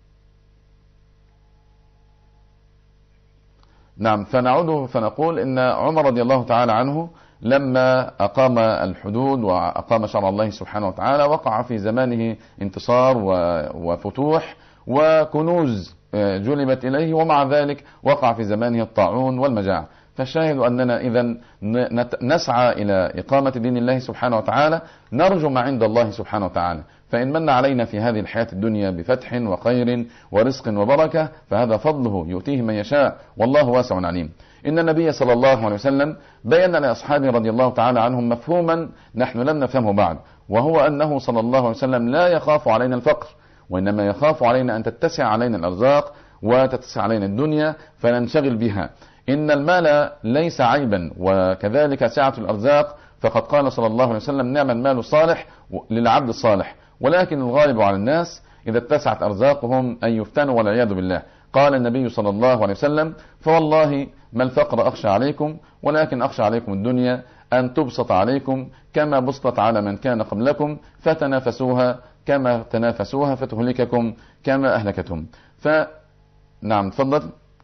نعم، فنعود فنقول إن عمر رضي الله تعالى عنه لما أقام الحدود وأقام شرع الله سبحانه وتعالى وقع في زمانه انتصار وفتوح وكنوز جلبت إليه، ومع ذلك وقع في زمانه الطاعون والمجاعة. فالشاهد أننا إذن نسعى إلى إقامة دين الله سبحانه وتعالى، نرجو ما عند الله سبحانه وتعالى، فإن من علينا في هذه الحياة الدنيا بفتح وخير ورزق وبركة فهذا فضله يؤتيه من يشاء، والله واسع عليم. إن النبي صلى الله عليه وسلم بيّن لأصحابه رضي الله تعالى عنهم مفهوما نحن لم نفهمه بعد، وهو أنه صلى الله عليه وسلم لا يخاف علينا الفقر، وإنما يخاف علينا أن تتسع علينا الأرزاق وتتسع علينا الدنيا فننشغل بها. إن المال ليس عيبا، وكذلك سعة الأرزاق، فقد قال صلى الله عليه وسلم نعم المال الصالح للعبد الصالح، ولكن الغالب على الناس إذا اتسعت أرزاقهم أن يفتنوا والعياذ بالله. قال النبي صلى الله عليه وسلم فوالله ما الفقر أخشى عليكم، ولكن أخشى عليكم الدنيا أن تبسط عليكم كما بسطت على من كان قبلكم فتنافسوها كما تنافسوها فتهلككم كما أهلكتهم. نعم، تفضل.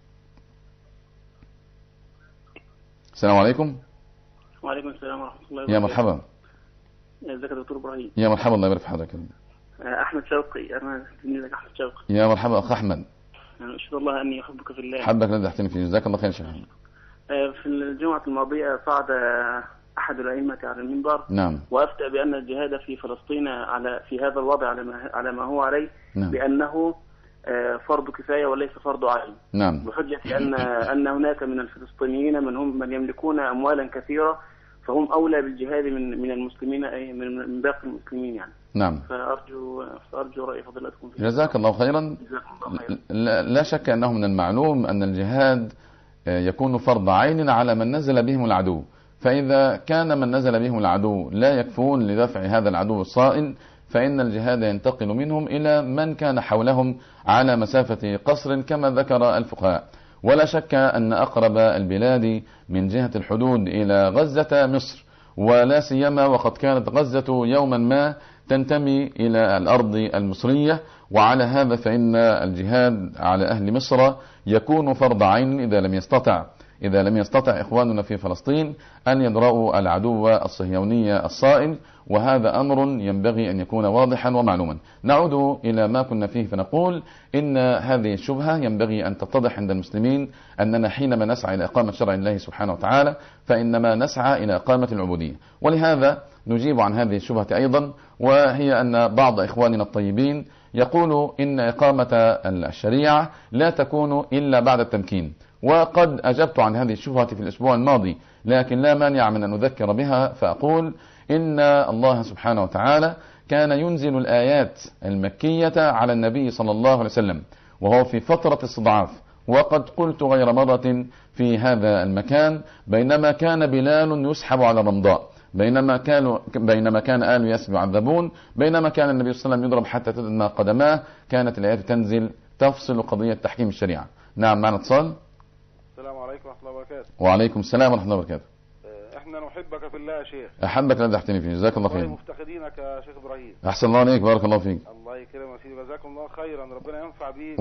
السلام عليكم. وعليكم السلام ورحمة الله وبركاته. يا مرحبا. ازيك يا دكتور ابراهيم؟ يا مرحبا، الله يبارك في حضرتك. احمد شوقي، انا تلميذك احمد شوقي. يا مرحبا اخ احمد. يعني اشهد الله اني احبك في الله. حبك الذي احتني فيه، جزاك الله خير شيخ. في الجمعة الماضية صعد احد الائمة على المنبر، نعم، وافتى بان الجهاد في فلسطين في هذا الوضع على ما هو عليه، نعم، بانه فرض كفاية وليس فرض عين، نعم، بحجة ان هناك من الفلسطينيين من يملكون اموالا كثيرة فهم أولى بالجهاد من المسلمين، أي من باقي المسلمين يعني. نعم. فأرجو رأي فضيلتكم فيه. جزاك الله خيرا. لا شك أنه من المعلوم أن الجهاد يكون فرض عين على من نزل بهم العدو، فإذا كان من نزل بهم العدو لا يكفون لدفع هذا العدو الصائل فإن الجهاد ينتقل منهم إلى من كان حولهم على مسافة قصر كما ذكر الفقهاء. ولا شك أن أقرب البلاد من جهة الحدود إلى غزة مصر، ولا سيما وقد كانت غزة يوما ما تنتمي إلى الأرض المصرية، وعلى هذا فإن الجهاد على أهل مصر يكون فرض عين إذا لم يستطع إخواننا في فلسطين أن يدرؤوا العدو الصهيوني الصائل، وهذا أمر ينبغي أن يكون واضحا ومعلوما. نعود إلى ما كنا فيه فنقول إن هذه الشبهة ينبغي أن تتضح عند المسلمين، أننا حينما نسعى إلى إقامة شرع الله سبحانه وتعالى فإنما نسعى إلى إقامة العبودية. ولهذا نجيب عن هذه الشبهة أيضا، وهي أن بعض إخواننا الطيبين يقول إن إقامة الشريعة لا تكون إلا بعد التمكين، وقد أجبت عن هذه الشبهة في الأسبوع الماضي، لكن لا مانع من أن أذكر بها فأقول إن الله سبحانه وتعالى كان ينزل الآيات المكية على النبي صلى الله عليه وسلم وهو في فترة استضعاف، وقد قلت غير مرة في هذا المكان بينما كان بلال يسحب على رمضاء، بينما كان آل ياسر يعذبون، بينما كان النبي صلى الله عليه وسلم يضرب حتى تدمى قدماه، كانت الآيات تنزل تفصل قضية تحكيم الشريعة. نعم، معنا اتصال. السلام عليكم ورحمة الله وبركاته. وعليكم السلام ورحمة الله وبركاته. احنا نحبك في الله يا شيخ. احبك الذي احتني فيه، جزاك الله خير. مفتقدينك يا شيخ ابراهيم. احسن الله عليك، بارك الله فيك. الله يكرمك سيدي، جزاكم الله خيرا، ربنا ينفع بيك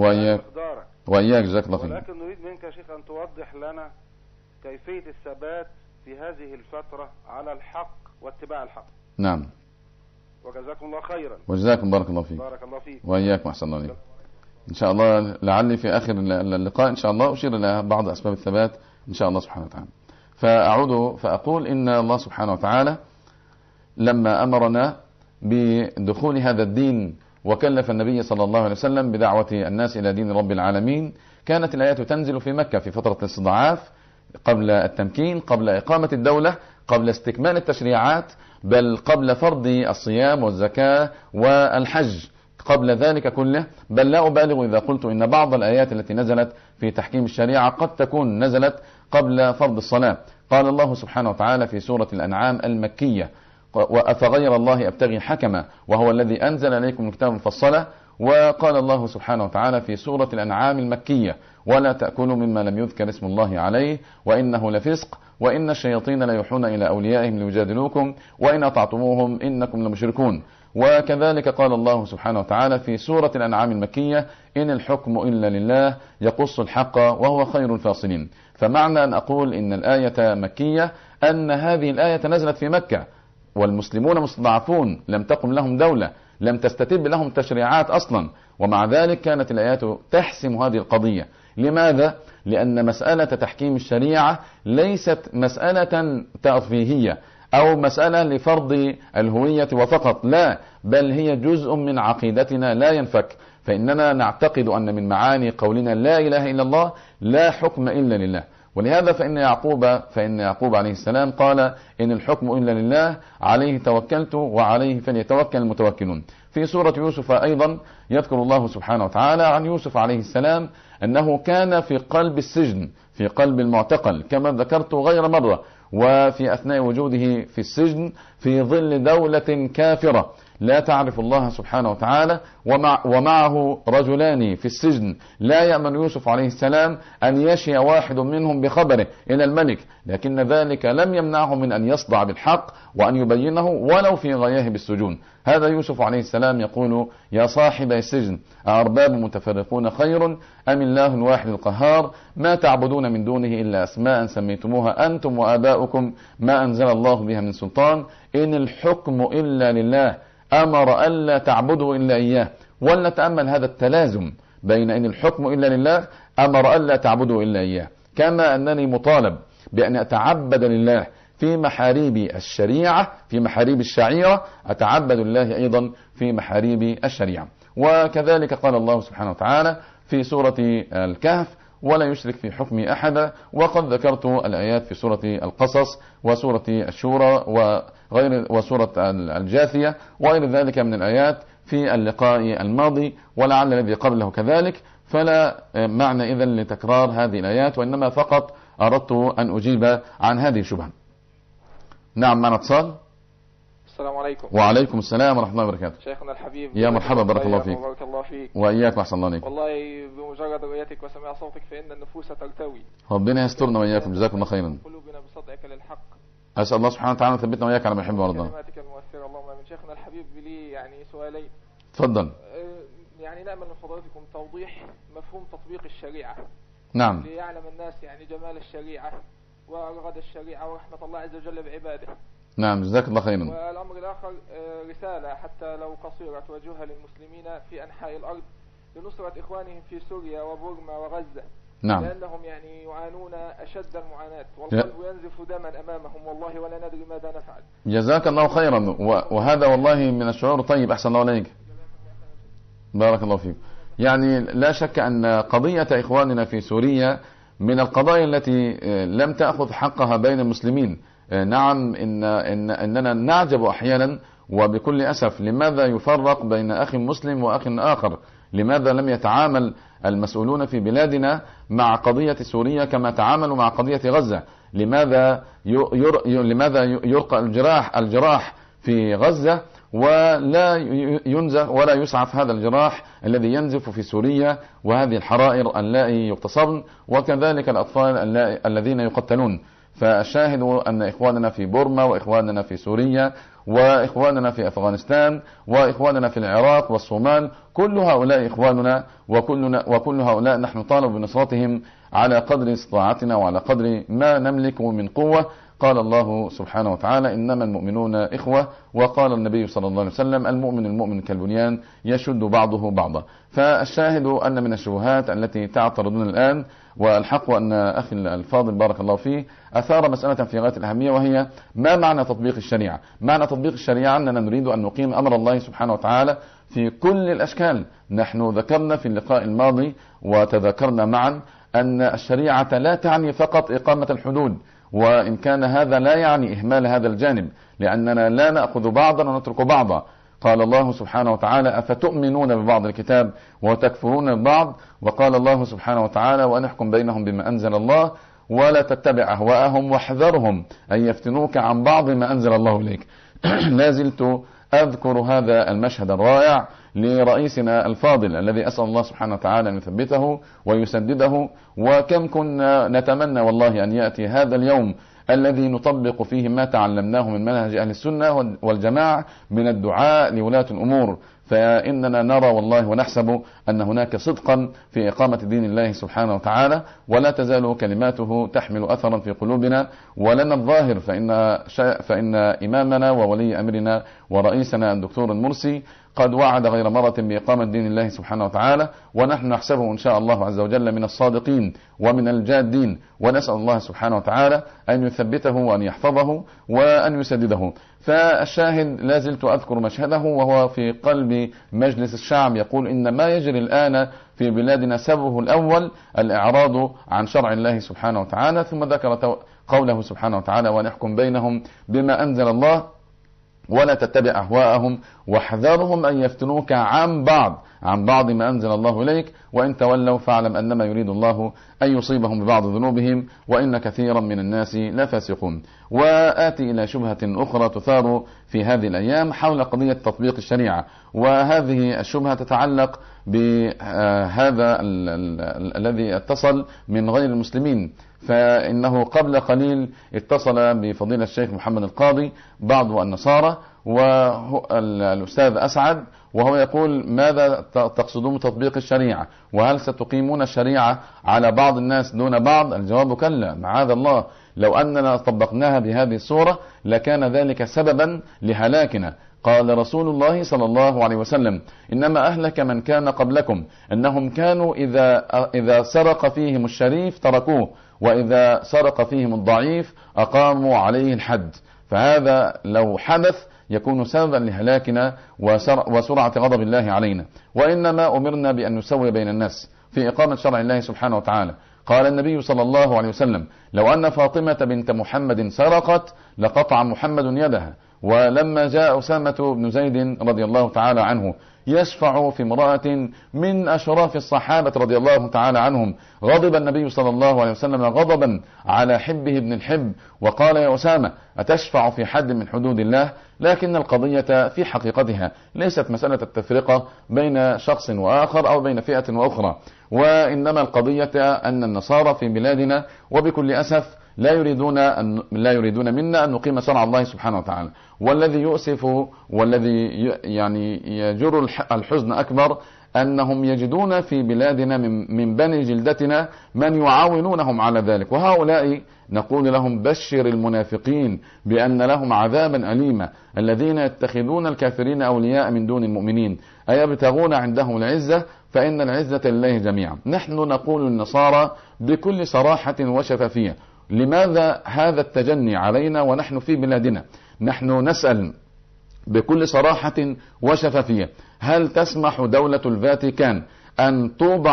وإياك جزاك الله خير. ولكن نريد منك يا شيخ ان توضح لنا كيفية الثبات في هذه الفترة على الحق واتباع الحق. نعم. وجزاكم الله خيرا. وجزاكم بارك الله فيك. بارك الله فيك. وإياكم أحسن الله عليك. إن شاء الله لعلي في آخر اللقاء إن شاء الله أشير إلى بعض أسباب الثبات إن شاء الله سبحانه وتعالى. فأعود فأقول إن الله سبحانه وتعالى لما أمرنا بدخول هذا الدين وكلف النبي صلى الله عليه وسلم بدعوة الناس إلى دين رب العالمين، كانت الآيات تنزل في مكة في فترة الاستضعاف، قبل التمكين، قبل إقامة الدولة، قبل استكمال التشريعات، بل قبل فرض الصيام والزكاة والحج، قبل ذلك كله. بل لا أبالغ إذا قلت إن بعض الآيات التي نزلت في تحكيم الشريعة قد تكون نزلت قبل فرض الصلاة. قال الله سبحانه وتعالى في سورة الأنعام المكية: وأفغير الله أبتغي حكما وهو الذي أنزل إليكم الكتاب مفصلا. وقال الله سبحانه وتعالى في سورة الأنعام المكية: ولا تأكلوا مما لم يذكر اسم الله عليه وإنه لفسق وإن الشياطين ليوحون إلى أوليائهم ليجادلوكم وإن أطعتموهم إنكم لمشركون. وكذلك قال الله سبحانه وتعالى في سورة الأنعام المكية: إن الحكم إلا لله يقص الحق وهو خير الفاصلين. فمعنى أن أقول إن الآية مكية أن هذه الآية نزلت في مكة، والمسلمون مستضعفون، لم تقم لهم دولة، لم تستتب لهم تشريعات أصلا، ومع ذلك كانت الآيات تحسم هذه القضية. لماذا؟ لأن مسألة تحكيم الشريعة ليست مسألة ترفيهية أو مسألة لفرض الهوية وفقط، لا، بل هي جزء من عقيدتنا لا ينفك. فإننا نعتقد أن من معاني قولنا لا إله إلا الله لا حكم إلا لله. ولهذا فإن يعقوب عليه السلام قال: إن الحكم إلا لله عليه توكلت وعليه فليتوكل المتوكلون. في سورة يوسف أيضا يذكر الله سبحانه وتعالى عن يوسف عليه السلام أنه كان في قلب السجن، في قلب المعتقل، كما ذكرت غير مرة، وفي أثناء وجوده في السجن في ظل دولة كافرة لا تعرف الله سبحانه وتعالى، ومعه رجلان في السجن لا يأمن يوسف عليه السلام أن يشي واحد منهم بخبره إلى الملك، لكن ذلك لم يمنعه من أن يصدع بالحق وأن يبينه ولو في غياهب السجون. هذا يوسف عليه السلام يقول: يا صاحب السجن أأرباب متفرقون خير أم الله الواحد القهار ما تعبدون من دونه إلا أسماء سميتموها أنتم وآباؤكم ما أنزل الله بها من سلطان إن الحكم إلا لله أمر ألا تعبدوا إلا إياه. ولنتأمل هذا التلازم بين إن الحكم إلا لله أمر ألا تعبدوا إلا إياه، كما أنني مطالب بأن أتعبد لله في محاريب الشريعة، في محاريب الشعيرة، أتعبد الله أيضا في محاريب الشريعة. وكذلك قال الله سبحانه وتعالى في سورة الكهف: ولا يشرك في حكمه أحدا. وقد ذكرت الآيات في سورة القصص وسورة الشورى وسورة الجاثية وغير ذلك من الآيات في اللقاء الماضي، ولعل الذي قبله كذلك، فلا معنى إذن لتكرار هذه الآيات، وإنما فقط أردت أن أجيب عن هذه الشبهة. نعم، معنا اتصال. السلام عليكم. وعليكم السلام ورحمة الله وبركاته. شيخنا الحبيب، يا مرحبا، بارك الله فيك. بارك الله فيك وإياك وأحسن الله عليك. والله بمجرد رؤيتك وسماع صوتك فإن النفوس ترتوي. ربنا يسترنا وإياكم، جزاكم الله خيرا. قلوبنا بصدعك للحق. أسأل الله سبحانه وتعالى ثبتنا وإياك على ما يحب ويرضى. كلماتك المؤثرة اللهم آمين. شيخنا الحبيب، لي يعني سؤالين. تفضل. يعني نأمل من فضلاتكم توضيح مفهوم تطبيق الشريعة. نعم. ليعلم الناس يعني جمال الشريعة ورغد الشريعة ورحمة الله عز وجل بعباده. نعم، جزاك الله خيرا. والأمر الآخر رسالة حتى لو قصيرة توجهها للمسلمين في أنحاء الأرض لنصرة إخوانهم في سوريا وبورما وغزة. نعم. لأنهم يعني يعانون أشد المعاناة والقلب ينزف دما أمامهم والله ولا ندري ماذا نفعل. جزاك الله خيرا، وهذا والله من الشعور الطيب. أحسن الله عليك، بارك الله فيك. يعني لا شك أن قضية إخواننا في سوريا من القضايا التي لم تأخذ حقها بين المسلمين. نعم، إننا نعجب أحيانا وبكل أسف لماذا يفرق بين أخ مسلم وأخ آخر. لماذا لم يتعامل المسؤولون في بلادنا مع قضية سوريا كما تعاملوا مع قضية غزة؟ لماذا يرقى الجراح في غزة ولا ينزف ولا يسعف هذا الجراح الذي ينزف في سوريا وهذه الحرائر اللائي يغتصبن وكذلك الأطفال الذين يقتلون؟ فالشاهد أن إخواننا في بورما وإخواننا في سوريا وإخواننا في أفغانستان وإخواننا في العراق والصومال كل هؤلاء إخواننا وكل هؤلاء نحن نطالب بنصرتهم على قدر استطاعتنا وعلى قدر ما نملك من قوة. قال الله سبحانه وتعالى إنما المؤمنون إخوة، وقال النبي صلى الله عليه وسلم المؤمن كالبنيان يشد بعضه بعضا. فالشاهد أن من الشبهات التي تعترضون الآن، والحق أن أخي الفاضل بارك الله فيه أثار مسألة في غاية الأهمية، وهي ما معنى تطبيق الشريعة؟ معنى تطبيق الشريعة أننا نريد أن نقيم أمر الله سبحانه وتعالى في كل الأشكال. نحن ذكرنا في اللقاء الماضي وتذكرنا معا أن الشريعة لا تعني فقط إقامة الحدود، وإن كان هذا لا يعني إهمال هذا الجانب، لأننا لا نأخذ بعضا ونترك بعضا. قال الله سبحانه وتعالى أفتؤمنون ببعض الكتاب وتكفرون ببعض، وقال الله سبحانه وتعالى وأن احكم بينهم بما أنزل الله ولا تتبع أهواءهم واحذرهم أن يفتنوك عن بعض ما أنزل الله إليك. لا زلت أذكر هذا المشهد الرائع لرئيسنا الفاضل الذي أسأل الله سبحانه وتعالى أن يثبته ويسدده، وكم كنا نتمنى والله أن يأتي هذا اليوم الذي نطبق فيه ما تعلمناه من منهج أهل السنة والجماعة من الدعاء لولاة الأمور، فإننا نرى والله ونحسب أن هناك صدقا في إقامة دين الله سبحانه وتعالى، ولا تزال كلماته تحمل أثرا في قلوبنا. ولنا الظاهر فإن إمامنا وولي أمرنا ورئيسنا الدكتور المرسي قد وعد غير مرة بإقامة دين الله سبحانه وتعالى، ونحن نحسبه إن شاء الله عز وجل من الصادقين ومن الجادين، ونسأل الله سبحانه وتعالى أن يثبته وأن يحفظه وأن يسدده. فالشاهد لا زلت أذكر مشهده وهو في قلب مجلس الشعب يقول إن ما يجري الآن في بلادنا سببه الأول الإعراض عن شرع الله سبحانه وتعالى، ثم ذكر قوله سبحانه وتعالى ونحكم بينهم بما أنزل الله ولا تتبع أهواءهم واحذرهم أن يفتنوك عن بعض ما أنزل الله إليك وإن تولوا فاعلم أنما يريد الله أن يصيبهم ببعض ذنوبهم وإن كثيرا من الناس لفاسقون. وآتي إلى شبهة أخرى تثار في هذه الأيام حول قضية تطبيق الشريعة، وهذه الشبهة تتعلق بهذا الذي اتصل من غير المسلمين. فإنه قبل قليل اتصل بفضيلة الشيخ محمد القاضي بعض النصارى والأستاذ أسعد، وهو يقول ماذا تقصدون تطبيق الشريعة؟ وهل ستقيمون الشريعة على بعض الناس دون بعض؟ الجواب كلا، معاذ الله. لو أننا طبقناها بهذه الصورة لكان ذلك سببا لهلاكنا. قال رسول الله صلى الله عليه وسلم إنما أهلك من كان قبلكم أنهم كانوا إذا سرق فيهم الشريف تركوه، وإذا سرق فيهم الضعيف أقاموا عليه الحد. فهذا لو حدث يكون سببا لهلاكنا وسرعة غضب الله علينا. وإنما أمرنا بأن نسوي بين الناس في إقامة شرع الله سبحانه وتعالى. قال النبي صلى الله عليه وسلم لو أن فاطمة بنت محمد سرقت لقطع محمد يدها. ولما جاء أسامة بن زيد رضي الله تعالى عنه يشفع في امرأة من أشراف الصحابة رضي الله تعالى عنهم، غضب النبي صلى الله عليه وسلم غضبا على حبه ابن الحب وقال يا أسامة أتشفع في حد من حدود الله؟ لكن القضية في حقيقتها ليست مسألة التفرقة بين شخص وآخر أو بين فئة وأخرى، وإنما القضية أن النصارى في بلادنا وبكل أسف لا يريدون منا أن نقيم شرع الله سبحانه وتعالى. والذي يؤسف والذي يعني يجر الحزن أكبر أنهم يجدون في بلادنا من بني جلدتنا من يعاونونهم على ذلك، وهؤلاء نقول لهم بشر المنافقين بأن لهم عذابا أليما الذين يتخذون الكافرين أولياء من دون المؤمنين أيبتغون عندهم العزة فإن العزة لله جميعا. نحن نقول للنصارى بكل صراحة وشفافية لماذا هذا التجني علينا ونحن في بلادنا؟ نحن نسأل بكل صراحة وشفافية هل تسمح دولة الفاتيكان أن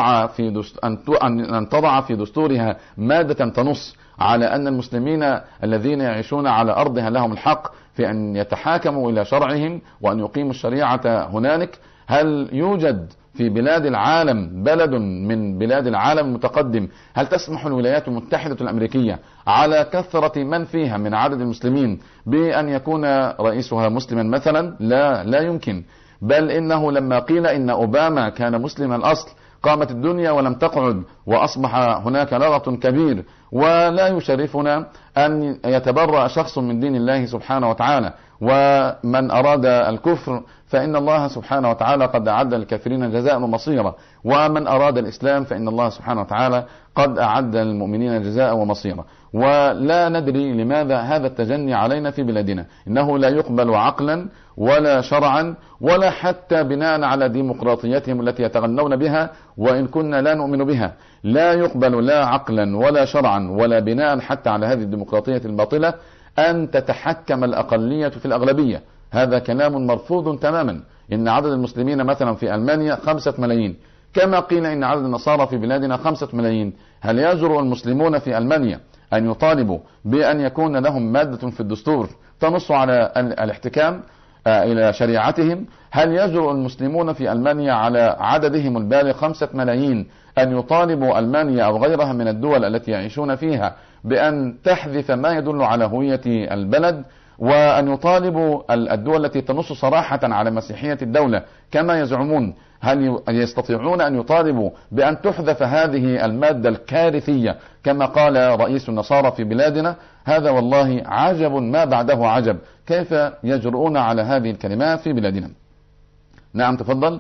تضع في دستورها مادة تنص على أن المسلمين الذين يعيشون على أرضها لهم الحق في أن يتحاكموا إلى شرعهم وأن يقيموا الشريعة هنالك؟ هل يوجد في بلاد العالم بلد من بلاد العالم المتقدم هل تسمح الولايات المتحدة الأمريكية على كثرة من فيها من عدد المسلمين بأن يكون رئيسها مسلما مثلا؟ لا يمكن. بل إنه لما قيل إن أوباما كان مسلم الأصل قامت الدنيا ولم تقعد، وأصبح هناك لغط كبير. ولا يشرفنا أن يتبرأ شخص من دين الله سبحانه وتعالى، ومن أراد الكفر فإن الله سبحانه وتعالى قد أعد للكافرين جزاء ومصيرا، ومن أراد الإسلام فإن الله سبحانه وتعالى قد أعد للمؤمنين جزاء ومصيرا. ولا ندري لماذا هذا التجني علينا في بلادنا، إنه لا يقبل عقلا ولا شرعا ولا حتى بناء على ديمقراطيتهم التي يتغنون بها وإن كنا لا نؤمن بها. لا يقبل لا عقلا ولا شرعا ولا بناء حتى على هذه الديمقراطية الباطلة أن تتحكم الأقلية في الأغلبية. هذا كلام مرفوض تماما. إن عدد المسلمين مثلا في ألمانيا 5 ملايين، كما قيل إن عدد النصارى في بلادنا 5 ملايين. هل يجرؤ المسلمون في ألمانيا أن يطالبوا بأن يكون لهم مادة في الدستور تنص على الاحتكام إلى شريعتهم؟ هل يجرؤ المسلمون في ألمانيا على عددهم البالغ 5 ملايين أن يطالبوا ألمانيا أو غيرها من الدول التي يعيشون فيها بأن تحذف ما يدل على هوية البلد، وأن يطالبوا الدول التي تنص صراحة على مسيحية الدولة كما يزعمون؟ هل يستطيعون أن يطالبوا بأن تحذف هذه المادة الكارثية كما قال رئيس النصارى في بلادنا؟ هذا والله عجب ما بعده عجب. كيف يجرؤون على هذه الكلمات في بلادنا؟ نعم تفضل.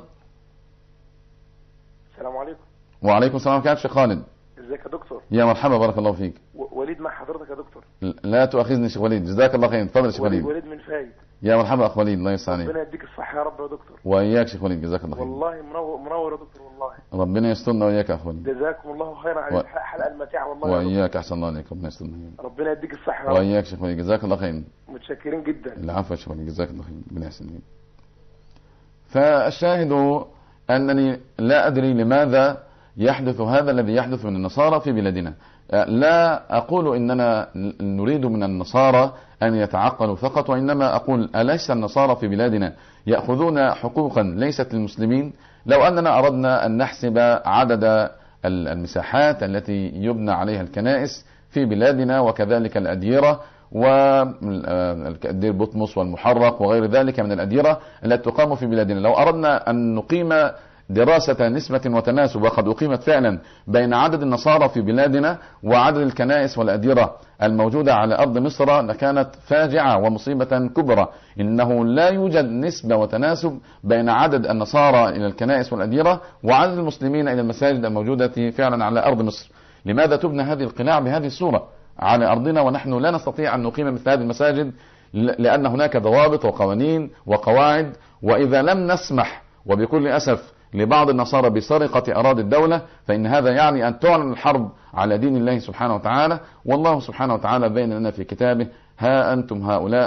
السلام عليكم. وعليكم السلام ورحمة الله. شيخ خالد ازيك يا دكتور؟ يا مرحبا، بارك الله فيك. وليد مع حضرتك يا دكتور. لا تؤاخذني شيخ وليد، جزاك الله خير. تفضل شيخ وليد. وليد من فايد. يا مرحبا اخ وليد، الله يسعدك. ربنا يديك الصحة يا رب يا دكتور. واياك شيخ وليد، جزاك الله خير. والله منور يا دكتور والله. ربنا يسترنا واياك يا اخ وليد. جزاكم الله خيرا على الحلقة المتاعة والله. واياك، احسن الله عليك، ربنا يسترنا. ربنا يديك الصحة يا رب. واياك شيخ وليد، جزاك الله خير. متشكرين جدا. العفو يا شيخ وليد، جزاك الله خير، ربنا يحسن. فالشاهد أنني لا أدري لماذا يحدث هذا الذي يحدث من النصارى في بلادنا. لا أقول إننا نريد من النصارى أن يتعقلوا فقط، وإنما أقول أليس النصارى في بلادنا يأخذون حقوقا ليست للمسلمين؟ لو أننا أردنا أن نحسب عدد المساحات التي يبنى عليها الكنائس في بلادنا وكذلك الأديرة والدير بطمس والمحرق وغير ذلك من الأديرة التي تقام في بلادنا، لو أردنا أن نقيم دراسة نسبة وتناسب، وقد أقيمت فعلا بين عدد النصارى في بلادنا وعدد الكنائس والأديرة الموجودة على أرض مصر، لكانت فاجعة ومصيبة كبرى. إنه لا يوجد نسبة وتناسب بين عدد النصارى إلى الكنائس والأديرة وعدد المسلمين إلى المساجد الموجودة فعلا على أرض مصر. لماذا تبنى هذه القلاع بهذه الصورة على أرضنا ونحن لا نستطيع أن نقيم مثل هذه المساجد؟ لأن هناك ضوابط وقوانين وقواعد، وإذا لم نسمح وبكل أسف لبعض النصارى بسرقة أراضي الدولة فإن هذا يعني أن تعلن الحرب على دين الله سبحانه وتعالى. والله سبحانه وتعالى بين لنا في كتابه: ها أنتم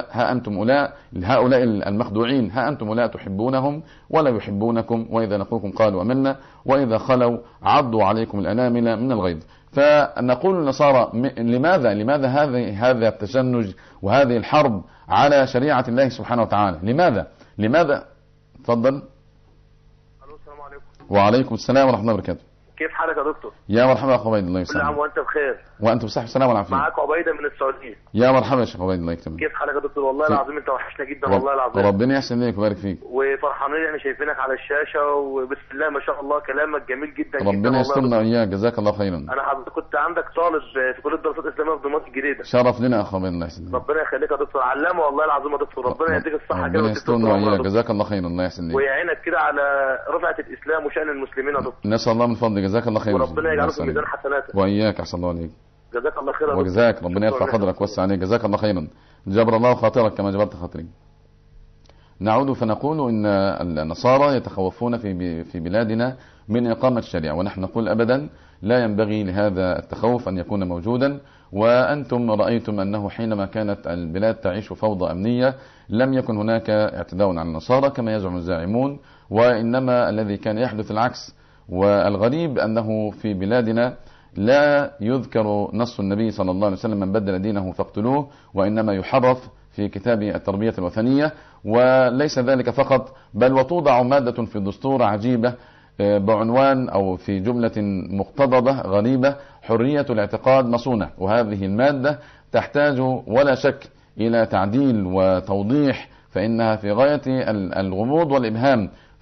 هؤلاء المخدوعين، ها أنتم لا تحبونهم ولا يحبونكم، وإذا لقوكم قالوا أمنا وإذا خلوا عضوا عليكم الأنامل من الغيظ. فنقول للنصارى لماذا هذا التشنج وهذه الحرب على شريعة الله سبحانه وتعالى؟ لماذا؟ تفضل. السلام عليكم. وعليكم السلام ورحمة الله وبركاته. كيف حالك يا دكتور؟ يا مرحبا يا عبيد، الله كل يسلمك. عام وانت بخير. وانتم بصحة وسلامة والعافية. معاك عبيدة من السعودية. يا مرحبا يا شيخ عبيد، الله يكرمك. كيف حالك يا دكتور؟ والله العظيم انت وحشنا جدا والله العظيم. ربنا يحسن ليك ويبارك فيك. وفرحانين احنا شايفينك على الشاشة، وبسم الله ما شاء الله كلامك جميل جدا جدا. ربنا يسترنا وإياك، جزاك الله خيرا. انا حضرتك كنت عندك طالب في كلية الدراسات الإسلامية في دمياط الجديدة. شرف لنا يا اخ عبيد، الله يحسن ليك. ربنا يخليك يا دكتور، علامة والله العظيم يا دكتور. ربنا يديك الصحة كده ربنا يسترنا وإياك، جزاك الله خيرا، الله يحسن ليك. ويعينك كده على رفعة الإسلام وشأن المسلمين يا دكتور. نسأل الله من فضله، جزاك الله خيرا. وربنا يجعله في ميزان حسناتك. وإياك، أحسن الله عليك. جزاك الله خيرا. وجزاك ربنا يرفع قدرك ويوسع عليك، جزاك الله خيرا. جبر الله خاطرك كما جبرت خاطري. نعود فنقول إن النصارى يتخوفون في بلادنا من إقامة الشريعة، ونحن نقول أبدا لا ينبغي لهذا التخوف أن يكون موجودا. وأنتم رأيتم أنه حينما كانت البلاد تعيش فوضى أمنية لم يكن هناك اعتداء على النصارى كما يزعم الزاعمون، وإنما الذي كان يحدث العكس. والغريب أنه في بلادنا لا يذكر نص النبي صلى الله عليه وسلم: من بدل دينه فاقتلوه، وإنما يحرف في كتاب التربية الوثنية. وليس ذلك فقط، بل وتوضع مادة في الدستور عجيبة بعنوان أو في جملة مقتضبة غريبة: حرية الاعتقاد مصونة. وهذه المادة تحتاج ولا شك إلى تعديل وتوضيح، فإنها في غاية الغموض والإبهام.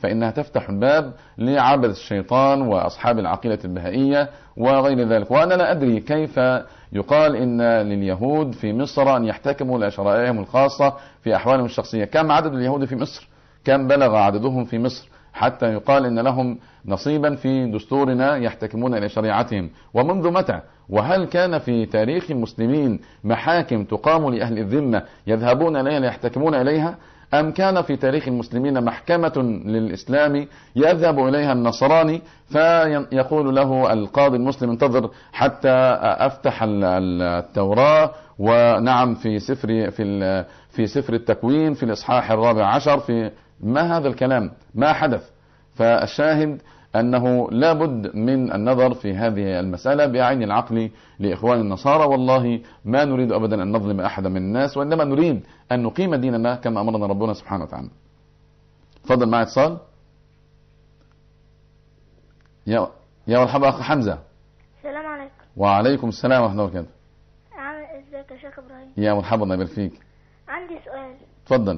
فإنها تفتح الباب لعبد الشيطان وأصحاب العقيدة البهائية وغير ذلك. وأنا لا أدري كيف يقال إن لليهود في مصر أن يحتكموا لشرائعهم الخاصة في أحوالهم الشخصية. كم عدد اليهود في مصر؟ كم بلغ عددهم في مصر حتى يقال إن لهم نصيبا في دستورنا يحتكمون إلى شريعتهم؟ ومنذ متى؟ وهل كان في تاريخ المسلمين محاكم تقام لأهل الذمة يذهبون إليها ليحتكمون إليها؟ أم كان في تاريخ المسلمين محكمة للإسلام يذهب إليها النصراني فيقول له القاضي المسلم انتظر حتى أفتح التوراة، ونعم في سفر التكوين في الإصحاح 14 في ما هذا الكلام؟ ما حدث؟ فالشاهد أنه لا بد من النظر في هذه المسألة بعين العقل لإخوان النصارى. والله ما نريد أبدا أن نظلم أحدا من الناس، وإنما نريد أن نقيم ديننا كما أمرنا ربنا سبحانه وتعالى. تفضل معي اتصال. يا مرحبا أخ حمزة. السلام عليكم. وعليكم السلام ورحمة الله وبركاته. ازيك يا شيخ إبراهيم؟ يا مرحبا، الله يبارك فيك. عندي سؤال. تفضل.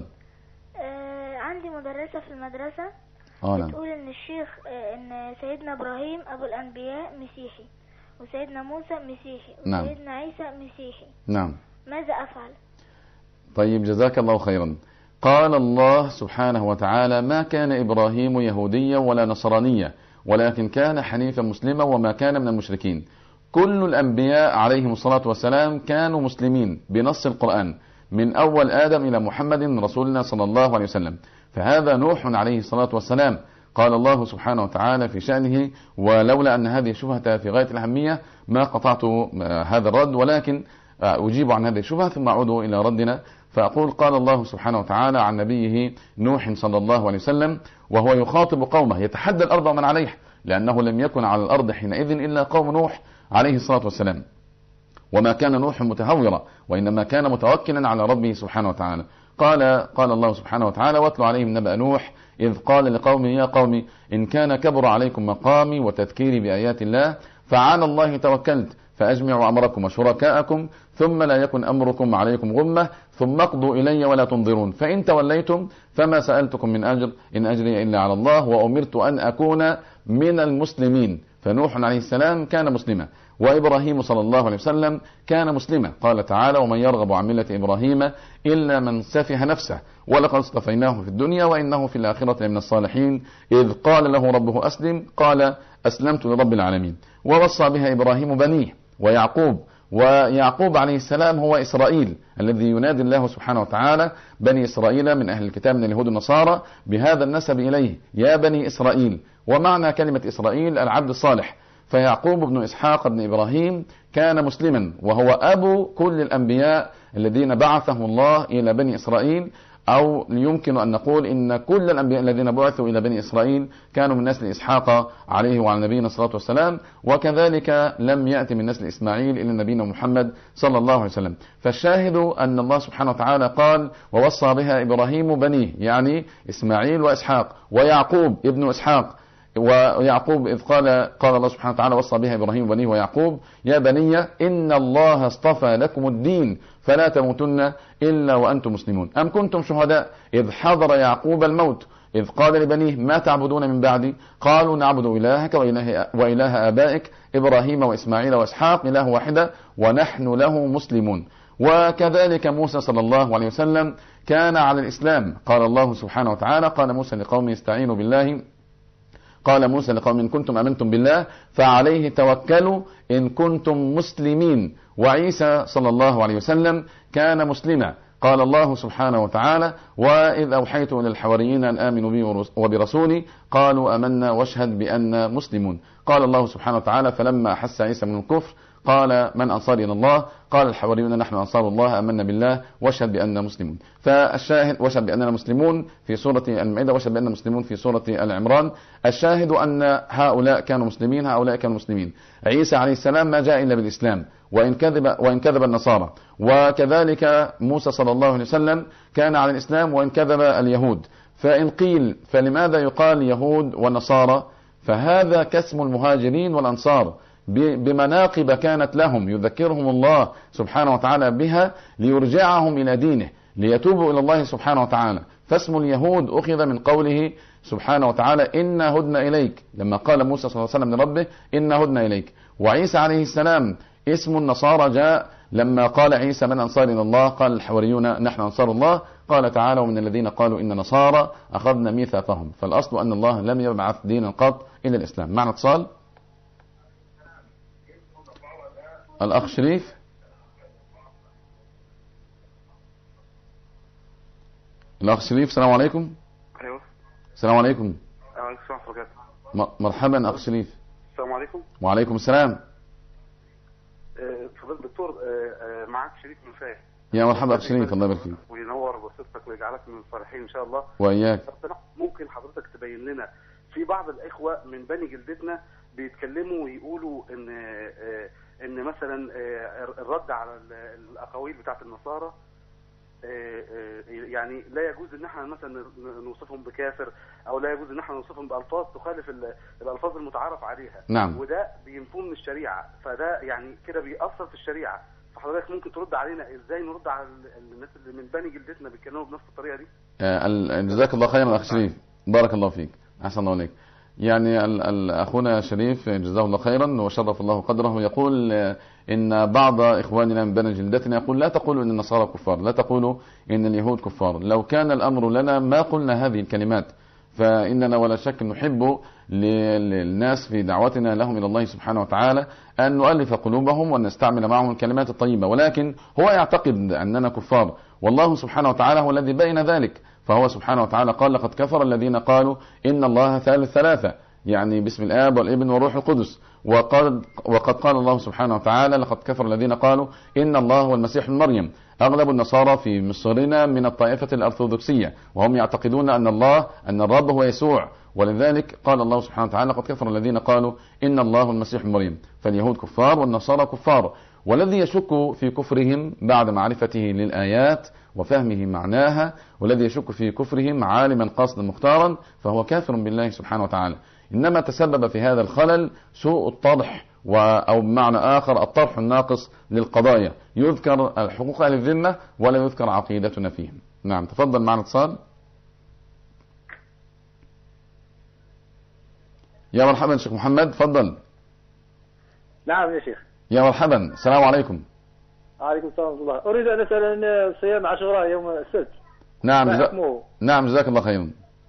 عندي مدرسة في المدرسة نعم. بتقول ان الشيخ ان سيدنا ابراهيم ابو الانبياء مسيحي، وسيدنا موسى مسيحي، نعم. وسيدنا عيسى مسيحي. نعم. ماذا افعل؟ طيب جزاك الله خيرا. قال الله سبحانه وتعالى: ما كان إبراهيم يهوديا ولا نصرانيا ولكن كان حنيفا مسلما وما كان من المشركين. كل الأنبياء عليهم الصلاة والسلام كانوا مسلمين بنص القرآن من أول آدم إلى محمد رسولنا صلى الله عليه وسلم. فهذا نوح عليه الصلاة والسلام قال الله سبحانه وتعالى في شأنه: ولولا أن هذه الشبهة في غاية الأهمية ما قطعت هذا الرد، ولكن أجيب عن هذه الشبهة ثم أعود إلى ردنا. فأقول: قال الله سبحانه وتعالى عن نبيه نوح صلى الله عليه وسلم وهو يخاطب قومه، يتحدى الأرض ومن عليها، لأنه لم يكن على الأرض حينئذ إلا قوم نوح عليه الصلاة والسلام، وما كان نوح متهورا وإنما كان متوكلا على ربه سبحانه وتعالى. قال الله سبحانه وتعالى: واتل عليهم نبأ نوح إذ قال لقومه يا قوم إن كان كبر عليكم مقامي وتذكيري بآيات الله فعلى الله توكلت فأجمعوا أمركم وشركاءكم ثم لا يكن أمركم عليكم غمة ثم اقضوا إلي ولا تنظرون فإن توليتم فما سألتكم من أجر إن أجري إلا على الله وأمرت أن أكون من المسلمين. فنوح عليه السلام كان مسلما، وإبراهيم صلى الله عليه وسلم كان مسلما. قال تعالى: ومن يرغب عن ملة إبراهيم إلا من سفه نفسه ولقد اصطفيناه في الدنيا وإنه في الآخرة من الصالحين إذ قال له ربه أسلم قال أسلمت لرب العالمين. ووصى بها إبراهيم بنيه ويعقوب عليه السلام هو إسرائيل الذي ينادي الله سبحانه وتعالى بني إسرائيل من أهل الكتاب من اليهود والنصارى بهذا النسب إليه: يا بني إسرائيل. ومعنى كلمة إسرائيل العبد الصالح. فيعقوب بن إسحاق بن إبراهيم كان مسلما وهو أبو كل الأنبياء الذين بعثهم الله إلى بني إسرائيل، أو يمكن أن نقول إن كل الأنبياء الذين بعثوا إلى بني إسرائيل كانوا من نسل إسحاق عليه وعلى نبينا الصلاة والسلام، وكذلك لم يأتي من نسل إسماعيل إلى نبينا محمد صلى الله عليه وسلم. فالشاهد أن الله سبحانه وتعالى قال: ووصى بها إبراهيم بنيه، يعني إسماعيل وإسحاق، ويعقوب ابن إسحاق. ويعقوب إذ قال الله سبحانه وتعالى: وصى بها إبراهيم بنيه ويعقوب يا بني إن الله اصطفى لكم الدين فلا تموتن إلا وأنتم مسلمون. أم كنتم شهداء إذ حضر يعقوب الموت إذ قال لبنيه ما تعبدون من بعدي قالوا نعبد إلهك وإله آبائك إبراهيم وإسماعيل وإسحاق إله واحدة ونحن له مسلمون. وكذلك موسى صلى الله عليه وسلم كان على الإسلام. قال الله سبحانه وتعالى: قال موسى لقومه استعينوا بالله قال موسى لقوم إن كنتم أمنتم بالله فعليه توكلوا إن كنتم مسلمين. وعيسى صلى الله عليه وسلم كان مسلما. قال الله سبحانه وتعالى: وإذ أوحيت إلى الحواريين أن آمنوا بي وبرسولي قالوا أمنا واشهد بأننا مسلمون. قال الله سبحانه وتعالى: فلما أحس عيسى من الكفر قال من أنصاري إلى الله قال الحواريون نحن أنصار الله آمنا بالله واشهد بأننا مسلمون. فالشاهد واشهد بأننا مسلمون في سورة المائدة واشهد بأننا مسلمون في سورة العمران. الشاهد أن هؤلاء كانوا مسلمين، هؤلاء كانوا مسلمين. عيسى عليه السلام ما جاء إلا بالإسلام وإن كذب النصارى، وكذلك موسى صلى الله عليه وسلم كان على الإسلام وإن كذب اليهود. فإن قيل فلماذا يقال يهود ونصارى؟ فهذا كاسم المهاجرين والأنصار بمناقب كانت لهم يذكرهم الله سبحانه وتعالى بها ليرجعهم إلى دينه ليتوبوا إلى الله سبحانه وتعالى. فاسم اليهود أخذ من قوله سبحانه وتعالى إنا هدنا إليك، لما قال موسى صلى الله عليه وسلم لربه إنا هدنا إليك. وعيسى عليه السلام اسم النصارى جاء لما قال عيسى من أنصار إلى الله؟ قال الحواريون نحن أنصار الله. قال تعالى ومن الذين قالوا إن نصارى أخذنا ميثاقهم. فالأصل أن الله لم يبعث دينا قط إلا الإسلام. معنا اتصال. الأخ شريف. الأخ شريف السلام عليكم. أيوه السلام عليكم. وعليكم السلام ورحمة الله. مرحبا أخ شريف. السلام عليكم. وعليكم السلام. فضيلة الدكتور، معك شريف من فايد. يا مرحبا أخ شريف، الله يبارك فيك وينور بصيرتك ويجعلك من الفرحين إن شاء الله. وإياك. ممكن حضرتك تبين لنا في بعض الإخوة من بني جلدتنا بيتكلموا ويقولوا إن مثلا الرد على الأقاويل بتاعت النصارى يعني لا يجوز ان احنا مثلا نوصفهم بكافر، او لا يجوز ان احنا نوصفهم بالفاظ تخالف الالفاظ المتعارف عليها. نعم. وده بينفون من الشريعه، فده يعني كده بيأثر في الشريعه. فحضرتك ممكن ترد علينا ازاي نرد على الناس اللي من بني جلدتنا بيتكلموا بنفس الطريقه دي؟ جزاك الله خيرا اخ شريف، بارك الله فيك، احسن الله عليك. يعني اخونا شريف جزاه الله خيرا وشرف الله قدره يقول ان بعض اخواننا من بني جلدتنا يقول لا تقولوا ان النصارى كفار، لا تقولوا ان اليهود كفار. لو كان الامر لنا ما قلنا هذه الكلمات، فاننا ولا شك نحب للناس في دعوتنا لهم الى الله سبحانه وتعالى ان نؤلف قلوبهم وان نستعمل معهم الكلمات الطيبه، ولكن هو يعتقد اننا كفار، والله سبحانه وتعالى هو الذي بين ذلك. فهو سبحانه وتعالى قال لقد كفر الذين قالوا إن الله ثالث ثلاثة، يعني باسم الآب والابن والروح القدس. وقد قال الله سبحانه وتعالى لقد كفر الذين قالوا إن الله هو المسيح ابن مريم. أغلب النصارى في مصرنا من الطائفة الأرثوذكسية، وهم يعتقدون أن الرب هو يسوع، ولذلك قال الله سبحانه وتعالى لقد كفر الذين قالوا إن الله هو المسيح ابن مريم. فاليهود كفار والنصارى كفار، والذي يشك في كفرهم بعد معرفته للآيات وفهمه معناها، والذي يشك في كفرهم عالما قاصدا مختارا فهو كافر بالله سبحانه وتعالى. إنما تسبب في هذا الخلل سوء الطرح، أو بمعنى آخر الطرح الناقص للقضايا، يذكر حقوق أهل الذمة ولا يذكر عقيدتنا فيهم. نعم تفضل معنا اتصال. يا مرحبا شيخ محمد، تفضل. نعم يا شيخ. يا مرحبا، السلام عليكم. وعليكم السلام ورحمة الله. أريد أن أسأل عن صيام عاشوراء يوم السبت. نعم جزاك الله خيرا.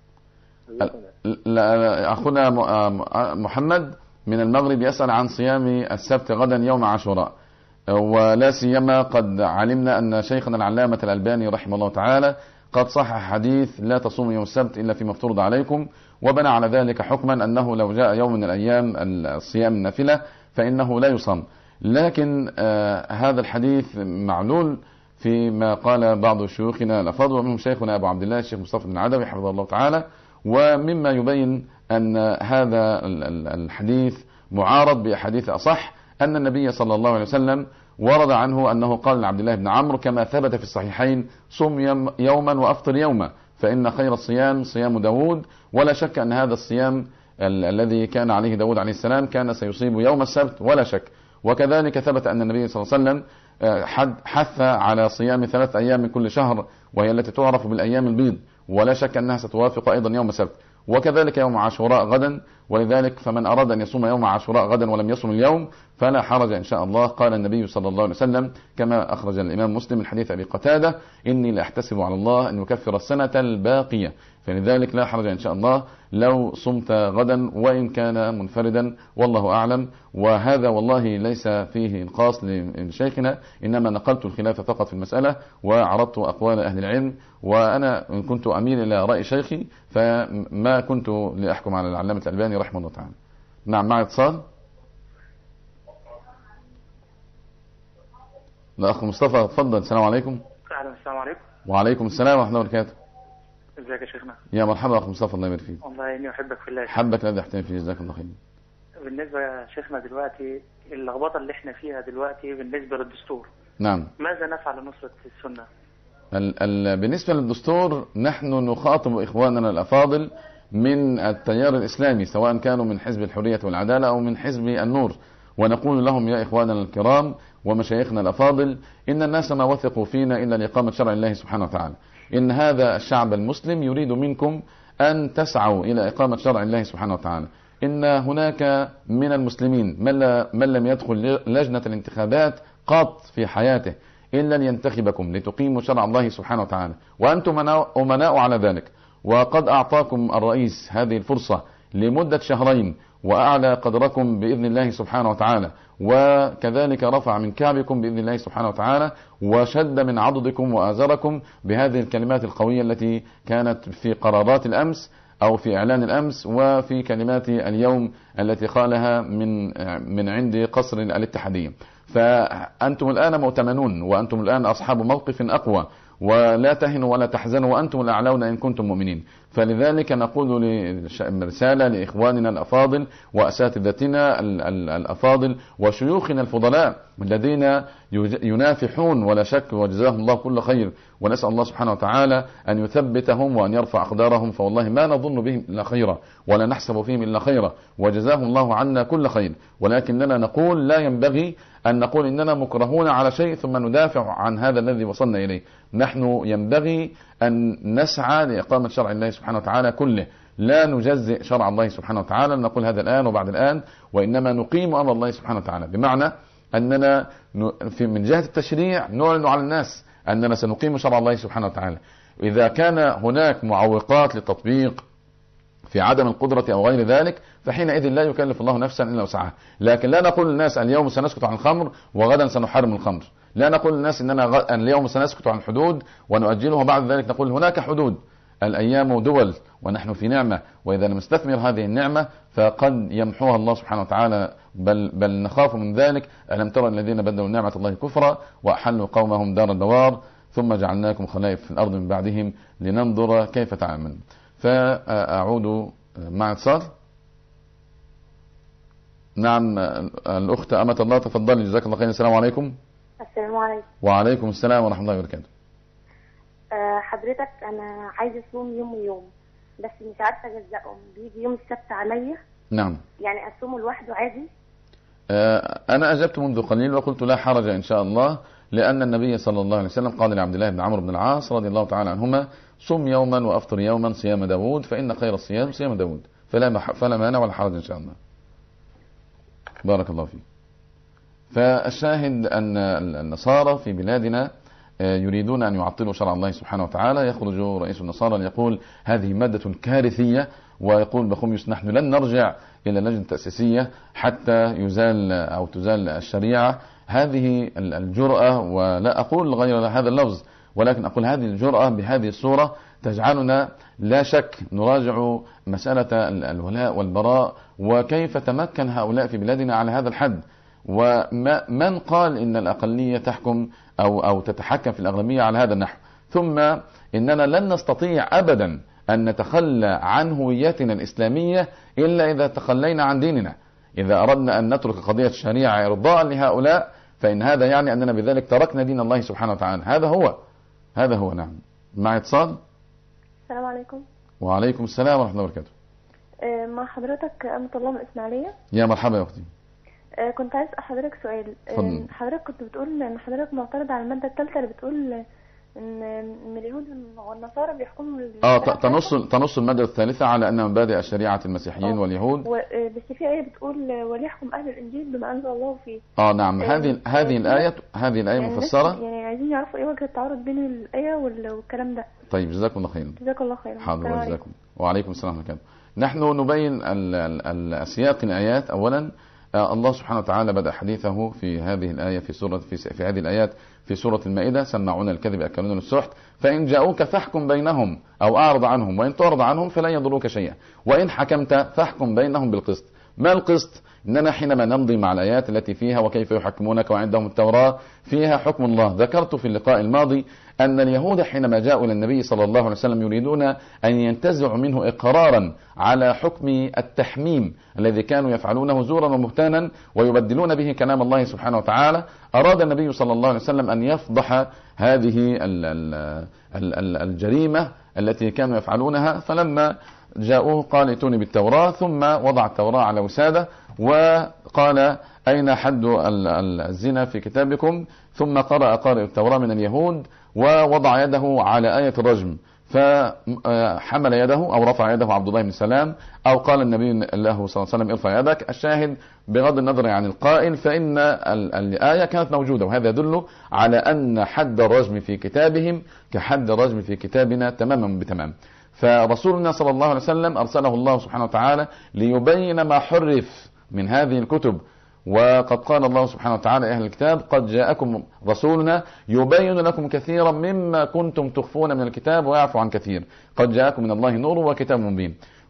أخونا محمد من المغرب يسأل عن صيام السبت غدا يوم عاشوراء، ولا سيما قد علمنا أن شيخنا العلامة الألباني رحمه الله تعالى قد صحح حديث لا تصوموا يوم السبت إلا فيما افترض عليكم، وبنى على ذلك حكما أنه لو جاء يوم من الأيام الصيام النافلة فإنه لا يصام. لكن هذا الحديث معلول فيما قال بعض شيوخنا الأفاضل، ومنهم شيخنا أبو عبد الله الشيخ مصطفى بن عدوي حفظه الله تعالى، ومما يبين أن هذا الحديث معارض بأحاديث أصح، أن النبي صلى الله عليه وسلم ورد عنه أنه قال لعبد الله بن عمرو كما ثبت في الصحيحين صم يوما وأفطر يوما فإن خير الصيام صيام داود. ولا شك أن هذا الصيام الذي كان عليه داود عليه السلام كان سيصيب يوم السبت ولا شك. وكذلك ثبت أن النبي صلى الله عليه وسلم حث على صيام 3 أيام من كل شهر، وهي التي تعرف بالأيام البيض، ولا شك أنها ستوافق أيضا يوم السبت. وكذلك يوم عاشوراء غدا، ولذلك فمن أراد أن يصوم يوم عاشوراء غدا ولم يصوم اليوم فلا حرج إن شاء الله. قال النبي صلى الله عليه وسلم كما أخرج الإمام مسلم من حديث أبي قتادة إني لأحتسب على الله أن يكفر السنة الباقية، فلذلك لا حرج إن شاء الله لو صمت غدا وإن كان منفردا، والله أعلم. وهذا والله ليس فيه إنقاص لشيخنا، إنما نقلت الخلاف فقط في المسألة وعرضت أقوال أهل العلم، وأنا إن كنت أميل إلى رأي شيخي فما كنت لأحكم على العلامة الألباني رحمه الله تعالى. نعم معي اتصال. الأخ مصطفى تفضل. السلام عليكم. السلام عليكم. وعليكم السلام ورحمة الله وبركاته. ازيك يا شيخنا؟ يا مرحبا أخ مصطفى، الله يبارك فيك. والله إني أحبك في الله. حبك الذي أحترم فيه، جزاك الله خير. بالنسبة يا شيخنا دلوقتي اللخبطة اللي احنا فيها دلوقتي بالنسبة للدستور، نعم، ماذا نفعل لنصرة السنة؟ بالنسبة للدستور نحن نخاطب إخواننا الأفاضل من التيار الإسلامي، سواء كانوا من حزب الحرية والعدالة أو من حزب النور، ونقول لهم يا إخواننا الكرام ومشايخنا الأفاضل إن الناس ما وثقوا فينا إلا لإقامة شرع الله سبحانه وتعالى. إن هذا الشعب المسلم يريد منكم أن تسعوا إلى إقامة شرع الله سبحانه وتعالى. إن هناك من المسلمين من لم يدخل لجنة الانتخابات قط في حياته إلا لينتخبكم لتقيموا شرع الله سبحانه وتعالى، وأنتم أمناء على ذلك. وقد أعطاكم الرئيس هذه الفرصة لمدة شهرين، وأعلى قدركم بإذن الله سبحانه وتعالى، وكذلك رفع من كعبكم بإذن الله سبحانه وتعالى، وشد من عضدكم وآزركم بهذه الكلمات القوية التي كانت في قرارات الأمس أو في إعلان الأمس وفي كلمات اليوم التي قالها من عند قصر الاتحادية. فأنتم الآن مؤتمنون، وأنتم الآن أصحاب موقف أقوى، ولا تهنوا ولا تحزنوا وأنتم الأعلون إن كنتم مؤمنين. فلذلك نقول رسالة لإخواننا الأفاضل وأساتذتنا الأفاضل وشيوخنا الفضلاء الذين ينافحون ولا شك، وجزاهم الله كل خير، ونسأل الله سبحانه وتعالى أن يثبتهم وأن يرفع أقدارهم، فوالله ما نظن بهم إلا خيرا ولا نحسب فيهم إلا خيرا، وجزاهم الله عنا كل خير. ولكننا نقول لا ينبغي أن نقول إننا مكرهون على شيء ثم ندافع عن هذا الذي وصلنا إليه. نحن ينبغي أن نسعى لإقامة شرع الله سبحانه وتعالى كله، لا نجزئ شرع الله سبحانه وتعالى، نقول هذا الآن وبعد الآن، وإنما نقيم أمر الله سبحانه وتعالى، بمعنى أننا من جهة التشريع نعلن على الناس أننا سنقيم شرع الله سبحانه وتعالى. إذا كان هناك معوقات للتطبيق في عدم القدرة أو غير ذلك فحينئذ لا يكلف الله نفسا إلا وسعها. لكن لا نقول للناس اليوم سنسكت عن الخمر وغدا سنحرم الخمر، لا نقول للناس إننا اليوم سنسكت عن الحدود ونؤجلها وبعد ذلك نقول هناك حدود. الأيام دول ونحن في نعمة، وإذا لم نستثمر هذه النعمة فقد يمحوها الله سبحانه وتعالى، بل نخاف من ذلك. ألم ترى الذين بدلوا نعمة الله كفرا وأحلوا قومهم دار البوار ثم جعلناكم خلائف في الأرض من بعدهم لننظر كيف تعملون. فأعود مع اتصال. نعم الأخت أمة الله، تفضلي جزاك الله خير. السلام عليكم. السلام عليكم. وعليكم السلام ورحمة الله وبركاته. حضرتك أنا عايزة أصوم يوم ويوم بس مش عارفة أجزأهم، بيجي يوم السبت عليا. نعم. يعني أصومه لوحده عادي؟ أنا أجبت منذ قليل وقلت لا حرج إن شاء الله، لأن النبي صلى الله عليه وسلم قال لعبد الله بن عمرو بن العاص رضي الله تعالى عنهما: صم يوما وأفطر يوما صيام داود فإن خير الصيام صيام داود، فلا مانع ولا حرج إن شاء الله. بارك الله فيك. فالشاهد أن النصارى في بلادنا يريدون أن يعطلوا شرع الله سبحانه وتعالى. يخرج رئيس النصارى ليقول هذه مادة كارثية، ويقول بخميس نحن لن نرجع إلى اللجنة التأسيسية حتى تزال الشريعة. هذه الجرأة، ولا أقول غير هذا اللفظ ولكن أقول هذه الجرأة بهذه الصورة تجعلنا لا شك نراجع مسألة الولاء والبراء، وكيف تمكن هؤلاء في بلادنا على هذا الحد. ومن قال إن الأقلية تحكم أو تتحكم في الأغلبية على هذا النحو؟ ثم إننا لن نستطيع أبدا أن نتخلى عن هويتنا الإسلامية إلا إذا تخلينا عن ديننا. إذا أردنا أن نترك قضية الشريعة إرضاء لهؤلاء فإن هذا يعني أننا بذلك تركنا دين الله سبحانه وتعالى. هذا هو. نعم. مع اتصال. السلام عليكم. وعليكم السلام ورحمة الله وبركاته. مع حضرتك أمة الله من إسماعيلية. يا مرحبا يا أختي. كنت عايز أسأل حضرتك سؤال. حضرتك كنت بتقول إن حضرتك معترض على المادة الثالثة اللي بتقول إن اليهود والنصارى بيحكموا تنص المادة الثالثة على أن مبادئ شريعة المسيحيين واليهود. بس في آية بتقول وليحكم أهل الإنجيل بما أنزل الله فيه. نعم. هذه الآية يعني مفسرة. يعني عايزين يعرفوا إيه وجه التعارض بين الآية والكلام ده. طيب جزاكم الله خيرا. جزاك الله خيرا. حاضر وجزاكم. وعليكم السلام ورحمة الله. نحن نبين السياق الآيات. أولا الله سبحانه وتعالى بدأ حديثه في هذه الآية في هذه الآيات في سورة المائدة: سماعون الكذب أكلون للسحت فإن جاءوك فاحكم بينهم أو أعرض عنهم وإن تعرض عنهم فلا يضروك شيئا وإن حكمت فاحكم بينهم بالقسط. ما القسط؟ إننا حينما نمضي مع الآيات التي فيها وكيف يحكمونك وعندهم التوراة فيها حكم الله. ذكرت في اللقاء الماضي أن اليهود حينما جاءوا إلى النبي صلى الله عليه وسلم يريدون أن ينتزعوا منه إقرارا على حكم التحميم الذي كانوا يفعلونه زورا ومهتانا ويبدلون به كلام الله سبحانه وتعالى. أراد النبي صلى الله عليه وسلم أن يفضح هذه الجريمة التي كانوا يفعلونها، فلما جاءوه قال ائتوني بالتوراة، ثم وضع التوراة على وسادة وقال أين حد الزنا في كتابكم؟ ثم قرأ قارئ التوراة من اليهود ووضع يده على آية الرجم، فحمل يده أو رفع يده عبد الله بن سلام، أو قال النبي له صلى الله عليه وسلم ارفع يدك. الشاهد بغض النظر عن القائل فإن الآية كانت موجودة، وهذا يدل على أن حد الرجم في كتابهم كحد الرجم في كتابنا تماما بتمام. فرسولنا صلى الله عليه وسلم أرسله الله سبحانه وتعالى ليبين ما حرف من هذه الكتب، وقد قال الله سبحانه وتعالى أهل الكتاب قد جاءكم رسولنا يبين لكم كثيرا مما كنتم تخفون من الكتاب ويعفو عن كثير، قد جاءكم من الله نور وكتاب مبين.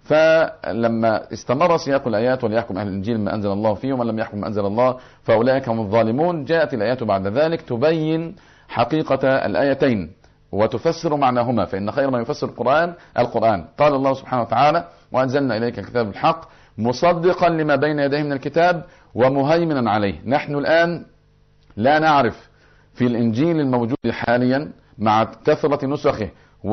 فلما استمر سياق الآيات وليحكم أهل الإنجيل ما أنزل الله فيه ومن لم يحكم ما أنزل الله فأولئك هم الظالمون، جاءت الآيات بعد ذلك تبين حقيقة الآيتين وتفسر معناهما، فإن خير ما يفسر القرآن. قال الله سبحانه وتعالى وأنزلنا إليك الكتاب بالحق مصدقا لما بين يديه من الكتاب ومهيمنا عليه. نحن الآن لا نعرف في الإنجيل الموجود حاليا مع كثرة نسخه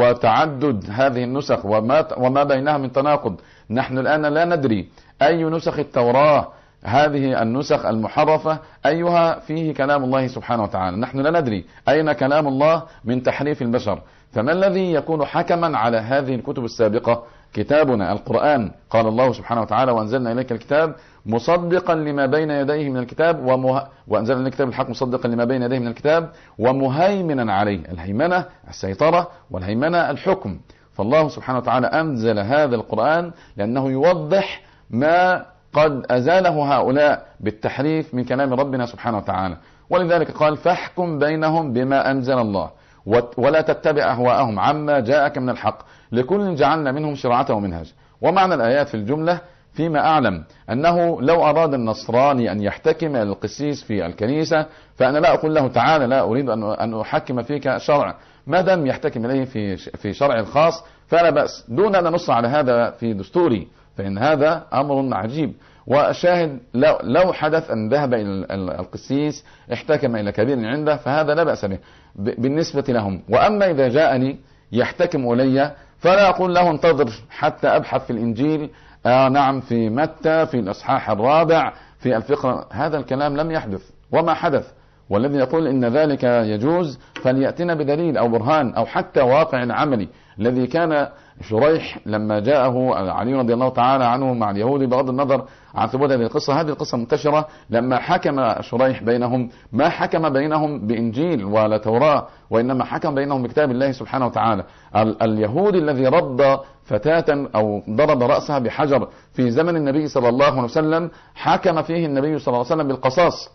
وتعدد هذه النسخ وما بينها من تناقض، نحن الآن لا ندري أي نسخ التوراة هذه النسخ المحرفة أيها فيه كلام الله سبحانه وتعالى. نحن لا ندري أين كلام الله من تحريف البشر. فما الذي يكون حكما على هذه الكتب السابقة؟ كتابنا القرآن. قال الله سبحانه وتعالى وأنزلنا إليك الكتاب مصدقا لما بين يديه من الكتاب وأنزلنا إليك الكتاب الحق مصدقا لما بين يديه من الكتاب ومهيمنا عليه. الهيمنة السيطرة والهيمنة الحكم. فالله سبحانه وتعالى أنزل هذا القرآن لأنه يوضح ما قد أزاله هؤلاء بالتحريف من كلام ربنا سبحانه وتعالى. ولذلك قال فاحكم بينهم بما أنزل الله ولا تتبع أهواءهم عما جاءك من الحق لكل جعلنا منهم شرعة ومنهاج. ومعنى الآيات في الجملة فيما أعلم أنه لو أراد النصراني أن يحتكم القسيس في الكنيسة فأنا لا أقول له تعالى لا أريد أن أحكم فيك شرع، ما دام يحتكم إليه في شرع الخاص فلا بأس، دون أن نص على هذا في دستوري، فإن هذا أمر عجيب. وشاهد لو حدث أن ذهب إلى القسيس احتكم إلى كبير عنده فهذا لا بأس به بالنسبة لهم. وأما إذا جاءني يحتكم إلي فلا أقول له انتظر حتى أبحث في الإنجيل نعم في متى في الإصحاح الرابع في الفقرة، هذا الكلام لم يحدث وما حدث. والذي يقول إن ذلك يجوز فليأتنا بدليل أو برهان أو حتى واقع عملي. الذي كان شريح لما جاءه علي رضي الله تعالى عنه مع اليهود بغض النظر عن ثبوت هذه القصة منتشرة، لما حكم شريح بينهم ما حكم بينهم بإنجيل ولا توراة، وإنما حكم بينهم بكتاب الله سبحانه وتعالى. اليهود الذي رد فتاة أو ضرب رأسها بحجر في زمن النبي صلى الله عليه وسلم حكم فيه النبي صلى الله عليه وسلم بالقصاص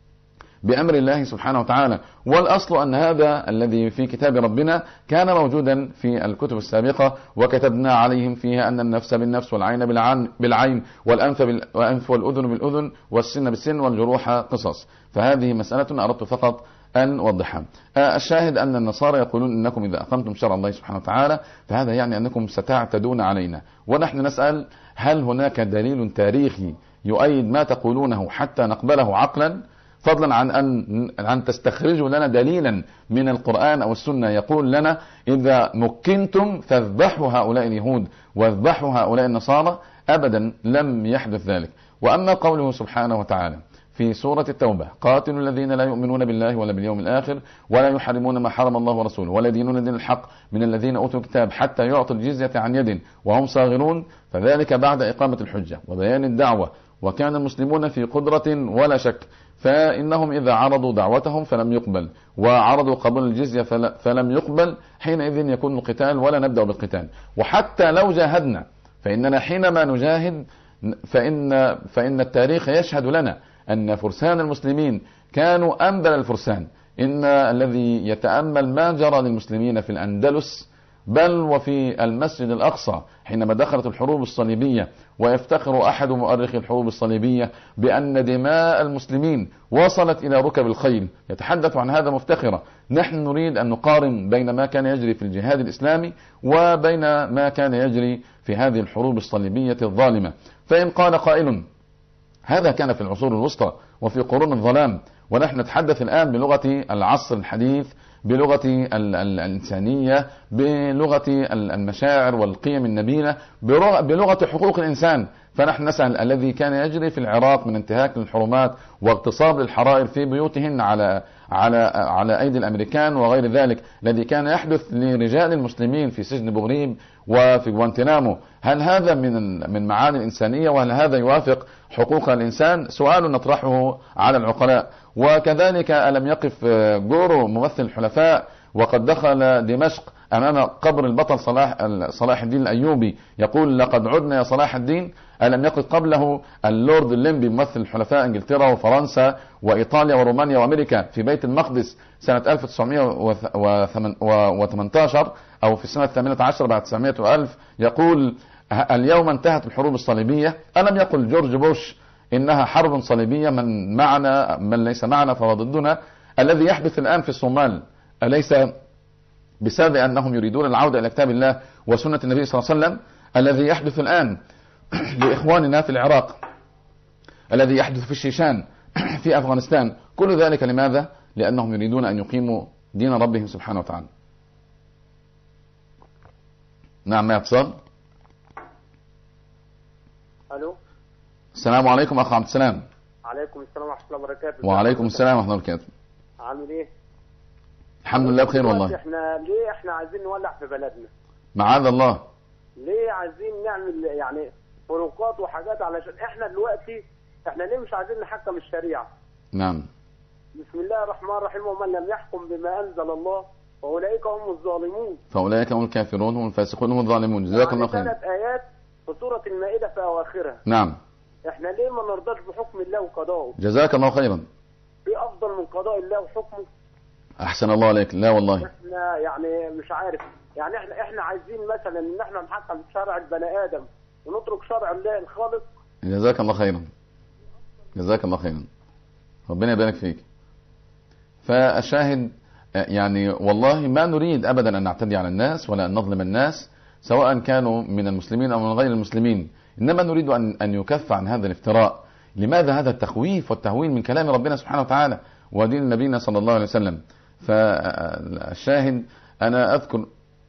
بأمر الله سبحانه وتعالى. والأصل أن هذا الذي في كتاب ربنا كان موجودا في الكتب السابقة، وكتبنا عليهم فيها أن النفس بالنفس والعين بالعين والأنف والأذن بالأذن والسن بالسن والجروح قصص. فهذه مسألة أردت فقط أن أوضحها. الشاهد أن النصارى يقولون إنكم إذا أقمتم شرع الله سبحانه وتعالى فهذا يعني أنكم ستعتدون علينا، ونحن نسأل هل هناك دليل تاريخي يؤيد ما تقولونه حتى نقبله عقلا، فضلا عن أن تستخرجوا لنا دليلا من القرآن أو السنة يقول لنا إذا مكنتم فاذبحوا هؤلاء اليهود واذبحوا هؤلاء النصارى؟ أبدا لم يحدث ذلك. وأما قوله سبحانه وتعالى في سورة التوبة قاتلوا الذين لا يؤمنون بالله ولا باليوم الآخر ولا يحرمون ما حرم الله ورسوله ولا يدينون دين الحق من الذين أوتوا الكتاب حتى يعطوا الجزية عن يد وهم صاغرون، فذلك بعد إقامة الحجة وبيان الدعوة، وكان المسلمون في قدرة ولا شك، فإنهم إذا عرضوا دعوتهم فلم يقبل وعرضوا قبول الجزية فلم يقبل، حينئذ يكون القتال ولا نبدأ بالقتال. وحتى لو جاهدنا فإننا حينما نجاهد فإن التاريخ يشهد لنا أن فرسان المسلمين كانوا أنبل الفرسان. إن الذي يتأمل ما جرى للمسلمين في الأندلس بل وفي المسجد الأقصى حينما دخلت الحروب الصليبية، ويفتخر أحد مؤرخي الحروب الصليبية بأن دماء المسلمين وصلت إلى ركب الخيل، يتحدث عن هذا مفتخرة. نحن نريد أن نقارن بين ما كان يجري في الجهاد الإسلامي وبين ما كان يجري في هذه الحروب الصليبية الظالمة. فإن قال قائل هذا كان في العصور الوسطى وفي قرون الظلام، ونحن نتحدث الآن بلغة العصر الحديث، بلغة الإنسانية، بلغة المشاعر والقيم النبيلة، بلغة حقوق الإنسان، فنحن نسأل الذي كان يجري في العراق من انتهاك للحرمات واغتصاب للحرائر في بيوتهن على أيدي الأمريكان وغير ذلك، الذي كان يحدث لرجال المسلمين في سجن بوغريب وفي غوانتنامو، هل هذا من معاني الإنسانية؟ وهل هذا يوافق حقوق الإنسان؟ سؤال نطرحه على العقلاء. وكذلك ألم يقف جورو ممثل الحلفاء وقد دخل دمشق أمام قبر البطل صلاح الدين الأيوبي يقول لقد عدنا يا صلاح الدين؟ ألم يقف قبله اللورد الليمبي ممثل الحلفاء إنجلترا وفرنسا وإيطاليا ورومانيا وأمريكا في بيت المقدس سنة 1918 أو في السنة 18 بعد 900 وألف يقول اليوم انتهت الحروب الصليبية؟ ألم يقل جورج بوش إنها حرب صليبية، من معنا من ليس معنا فهو ضدنا؟ الذي يحدث الآن في الصومال أليس بسبب أنهم يريدون العودة إلى كتاب الله وسنة النبي صلى الله عليه وسلم؟ الذي يحدث الآن لإخواننا في العراق، الذي يحدث في الشيشان في أفغانستان، كل ذلك لماذا؟ لأنهم يريدون أن يقيموا دين ربهم سبحانه وتعالى. نعم، ما اتصال. الو، السلام عليكم أخ عبد السلام. عليكم السلام ورحمة الله وبركاته. وعليكم السلام ورحمة الله وبركاته. عامل ايه؟ الحمد لله بخير والله. ليه احنا عايزين نولع في بلدنا؟ معاذ الله. ليه عايزين نعمل يعني فروقات وحاجات علشان احنا دلوقتي ليه مش عايزين نحكم الشريعة؟ نعم. بسم الله الرحمن الرحيم، ومن لم يحكم بما أنزل الله فأولئك هم الظالمون. فأولئك هم الكافرون هم الفاسقون هم الظالمون. جزاك الله خير. 3 آيات في سورة المائدة في أواخرها. نعم. احنا ليه ما نرضاش بحكم الله وقضائه؟ جزاك الله خيرا. في أفضل من قضاء الله وحكمه؟ أحسن الله عليك. لا والله. احنا يعني مش عارف، يعني احنا عايزين مثلا ان احنا نحكم شرع البني آدم ونترك شرع الله الخالق. جزاك الله خيرا. جزاك الله خيرا. ربنا يبارك فيك. فالشاهد يعني والله ما نريد أبدا أن نعتدي على الناس ولا أن نظلم الناس سواء كانوا من المسلمين أو من غير المسلمين، إنما نريد أن يكف عن هذا الافتراء. لماذا هذا التخويف والتهويل من كلام ربنا سبحانه وتعالى ودين نبينا صلى الله عليه وسلم؟ فالشاهد أنا أذكر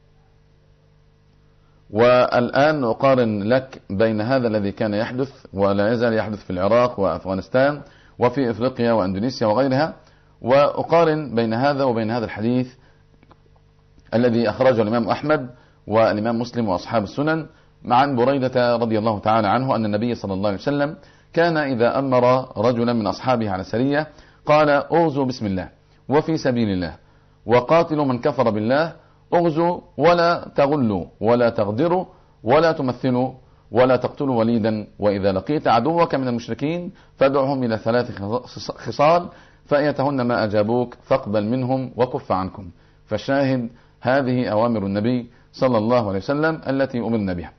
والآن أقارن لك بين هذا الذي كان يحدث ولا يزال يحدث في العراق وأفغانستان وفي إفريقيا وأندونيسيا وغيرها، وأقارن بين هذا وبين هذا الحديث الذي أخرجه الإمام أحمد والإمام مسلم وأصحاب السنن عن بريدة رضي الله تعالى عنه أن النبي صلى الله عليه وسلم كان إذا أمر رجلا من أصحابه على سرية قال أغزوا بسم الله وفي سبيل الله وقاتلوا من كفر بالله، أغزوا ولا تغلوا ولا تغدروا ولا تمثلوا ولا تقتلوا وليدا، وإذا لقيت عدوك من المشركين فادعهم إلى 3 خصال فأيتهن ما أجابوك فاقبل منهم وكف عنكم. فالشاهد هذه أوامر النبي صلى الله عليه وسلم التي أمرنا بها.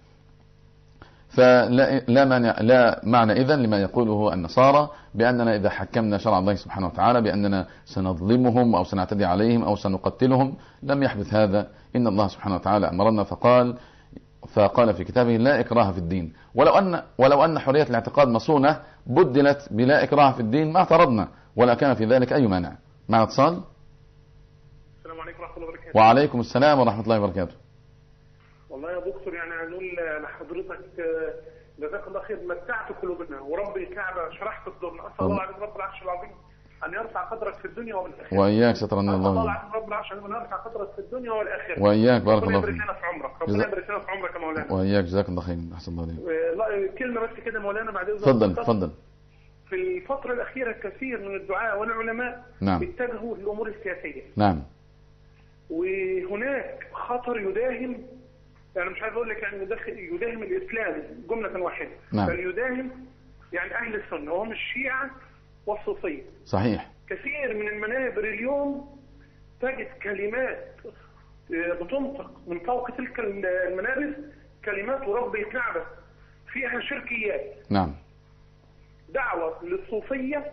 لا معنى إذن لما يقوله النصارى بأننا إذا حكمنا شرع الله سبحانه وتعالى بأننا سنظلمهم أو سنعتدي عليهم أو سنقتلهم. لم يحدث هذا. إن الله سبحانه وتعالى أمرنا فقال في كتابه لا إكراه في الدين، ولو أن حرية الاعتقاد مصونة بدلت بلا إكراه في الدين ما اعترضنا ولا كان في ذلك أي مانع. مع اتصال. السلام عليكم ورحمة الله وبركاته. وعليكم السلام ورحمة الله وبركاته. والله يا دكتور يعني هنقول لحضرتك جزاك الله خير، متعت قلوبنا ورب الكعبة شرحت صدورنا. أسأل الله العظيم رب العرش العظيم أن يرفع قدرك في الدنيا والآخرة. وإياك سترنا الله. الله العظيم رب العرش العظيم أن يرفع قدرك في الدنيا والآخرة. وإياك بارك الله فيك. ربنا يبارك لنا في عمرك. ربنا يبارك لنا في عمرك يا مولانا. وإياك جزاك الله خير. أحسن الله عليك. كلمة بس كده مولانا بعد إذنك. تفضل. في الفترة الأخيرة كثير من الدعاء والعلماء اتجهوا للأمور السياسية. نعم. وهناك خطر يداهم، يعني مش عايز اقول لك يعني يداهم الاسلام جمله واحده، نعم. بل يداهم يعني اهل السنه وهم الشيعه والصوفيه. صحيح. كثير من المنابر اليوم تجد كلمات بتنطق من فوق تلك المنابر، كلمات ورب الكعبه فيها شركيات. نعم. دعوه للصوفيه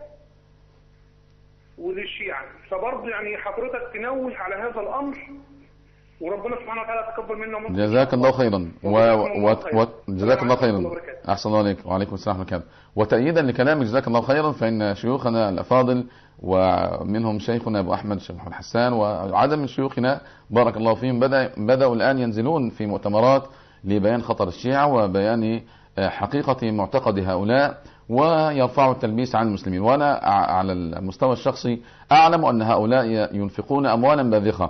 وللشيعه، فبرضه يعني حضرتك تنوه على هذا الامر وربنا سبحانه وتعالى يتقبل منا ومنكم. جزاك الله خيرا جزاك الله خيرا. أحسن الله عليك. وعليكم السلام ورحمة الله. وتأييدا لكلامك جزاك الله خيرا، فإن شيوخنا الأفاضل ومنهم شيخنا أبو أحمد الشيخ محمد حسان وعدد من شيوخنا بارك الله فيهم بدأوا الآن ينزلون في مؤتمرات لبيان خطر الشيعة وبيان حقيقة معتقد هؤلاء ويرفعوا التلبيس عن المسلمين. وأنا على المستوى الشخصي أعلم أن هؤلاء ينفقون أموالا باذخة.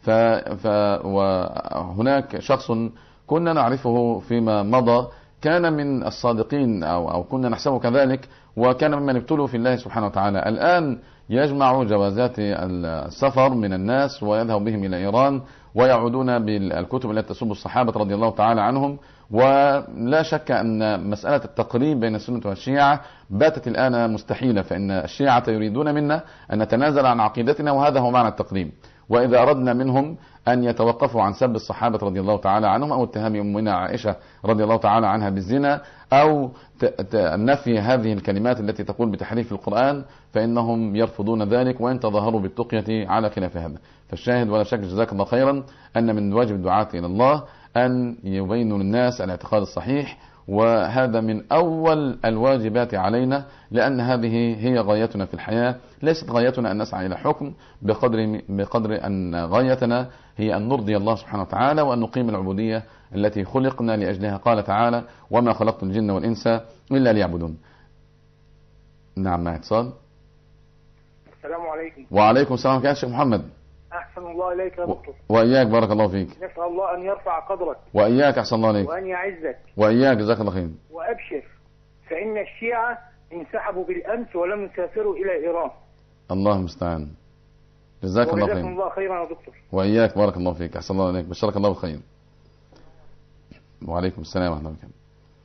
وهناك شخص كنا نعرفه فيما مضى كان من الصادقين أو كنا نحسبه كذلك، وكان ممن ابتلوا في الله سبحانه وتعالى. الآن يجمع جوازات السفر من الناس ويذهب بهم إلى إيران ويعودون بالكتب التي تسب الصحابة رضي الله تعالى عنهم. ولا شك أن مسألة التقريب بين السنة والشيعة باتت الآن مستحيلة، فإن الشيعة يريدون منا أن نتنازل عن عقيدتنا، وهذا هو معنى التقريب. وإذا أردنا منهم أن يتوقفوا عن سب الصحابة رضي الله تعالى عنهم أو اتهام أمنا عائشة رضي الله تعالى عنها بالزنا أو نفي هذه الكلمات التي تقول بتحريف القرآن، فإنهم يرفضون ذلك وإن تظاهروا بالتقية على خلاف هذا. فالشاهد ولا شك جزاك الله خيرا أن من واجب الدعاة إلى الله أن يبينوا للناس الاعتقاد الصحيح، وهذا من أول الواجبات علينا، لأن هذه هي غايتنا في الحياة. ليست غايتنا أن نسعى إلى حكم بقدر أن غايتنا هي أن نرضي الله سبحانه وتعالى وأن نقيم العبودية التي خلقنا لأجلها. قال تعالى: وما خلقت الجن والإنس إلا ليعبدون. نعم، مع اتصال. السلام عليكم. وعليكم السلام. كيف شيخ محمد؟ أحسن الله إليك يا دكتور. وإياك، بارك الله فيك. نسأل الله أن يرفع قدرك. وإياك، أحسن الله عليك. وأن يعزك. وإياك، جزاك الله خير. وأبشر، فإن الشيعة انسحبوا بالأمس ولم يسافروا إلى إيران. الله المستعان. جزاك الله خير. وجزاكم الله خيرا يا دكتور. وإياك، بارك الله فيك، أحسن الله عليك، بشرك الله بالخير. وعليكم السلام ورحمة الله وبركاته.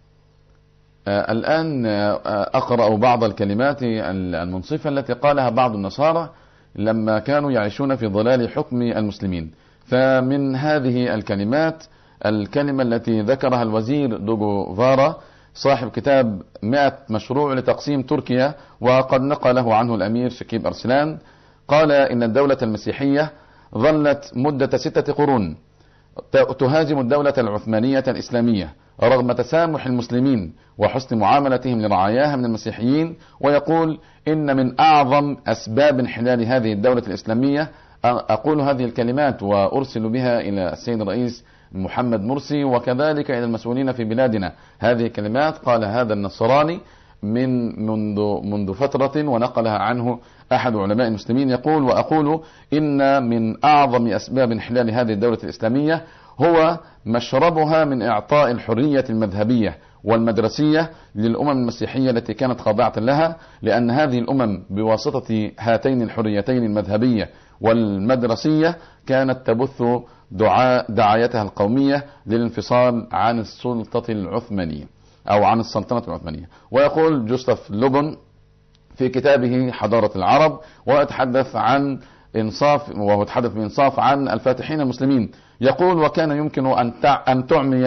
الآن أقرأ بعض الكلمات المنصفة التي قالها بعض النصارى لما كانوا يعيشون في ظلال حكم المسلمين. فمن هذه الكلمات الكلمة التي ذكرها الوزير دوغو فارا صاحب كتاب 100 مشروع لتقسيم تركيا، وقد نقله عنه الأمير شكيب أرسلان. قال إن الدولة المسيحية ظلت مدة 6 قرون تهاجم الدولة العثمانية الإسلامية رغم تسامح المسلمين وحسن معاملتهم لرعاياها من المسيحيين، ويقول إن من أعظم أسباب انحلال هذه الدولة الإسلامية، أقول هذه الكلمات وأرسل بها إلى السيد الرئيس محمد مرسي وكذلك إلى المسؤولين في بلادنا، هذه الكلمات قال هذا النصراني منذ فترة ونقلها عنه أحد علماء المسلمين، يقول: وأقول إن من أعظم أسباب انحلال هذه الدولة الإسلامية هو مشربها من إعطاء الحرية المذهبية والمدرسية للأمم المسيحية التي كانت خاضعة لها، لأن هذه الأمم بواسطة هاتين الحريتين المذهبية والمدرسية كانت تبث دعايتها القومية للانفصال عن السلطة العثمانية أو عن السلطنة العثمانية. ويقول جوستاف لوبون في كتابه حضارة العرب ويتحدث عن إنصاف، وهو يتحدث بإنصاف عن الفاتحين المسلمين، يقول: وكان يمكن أن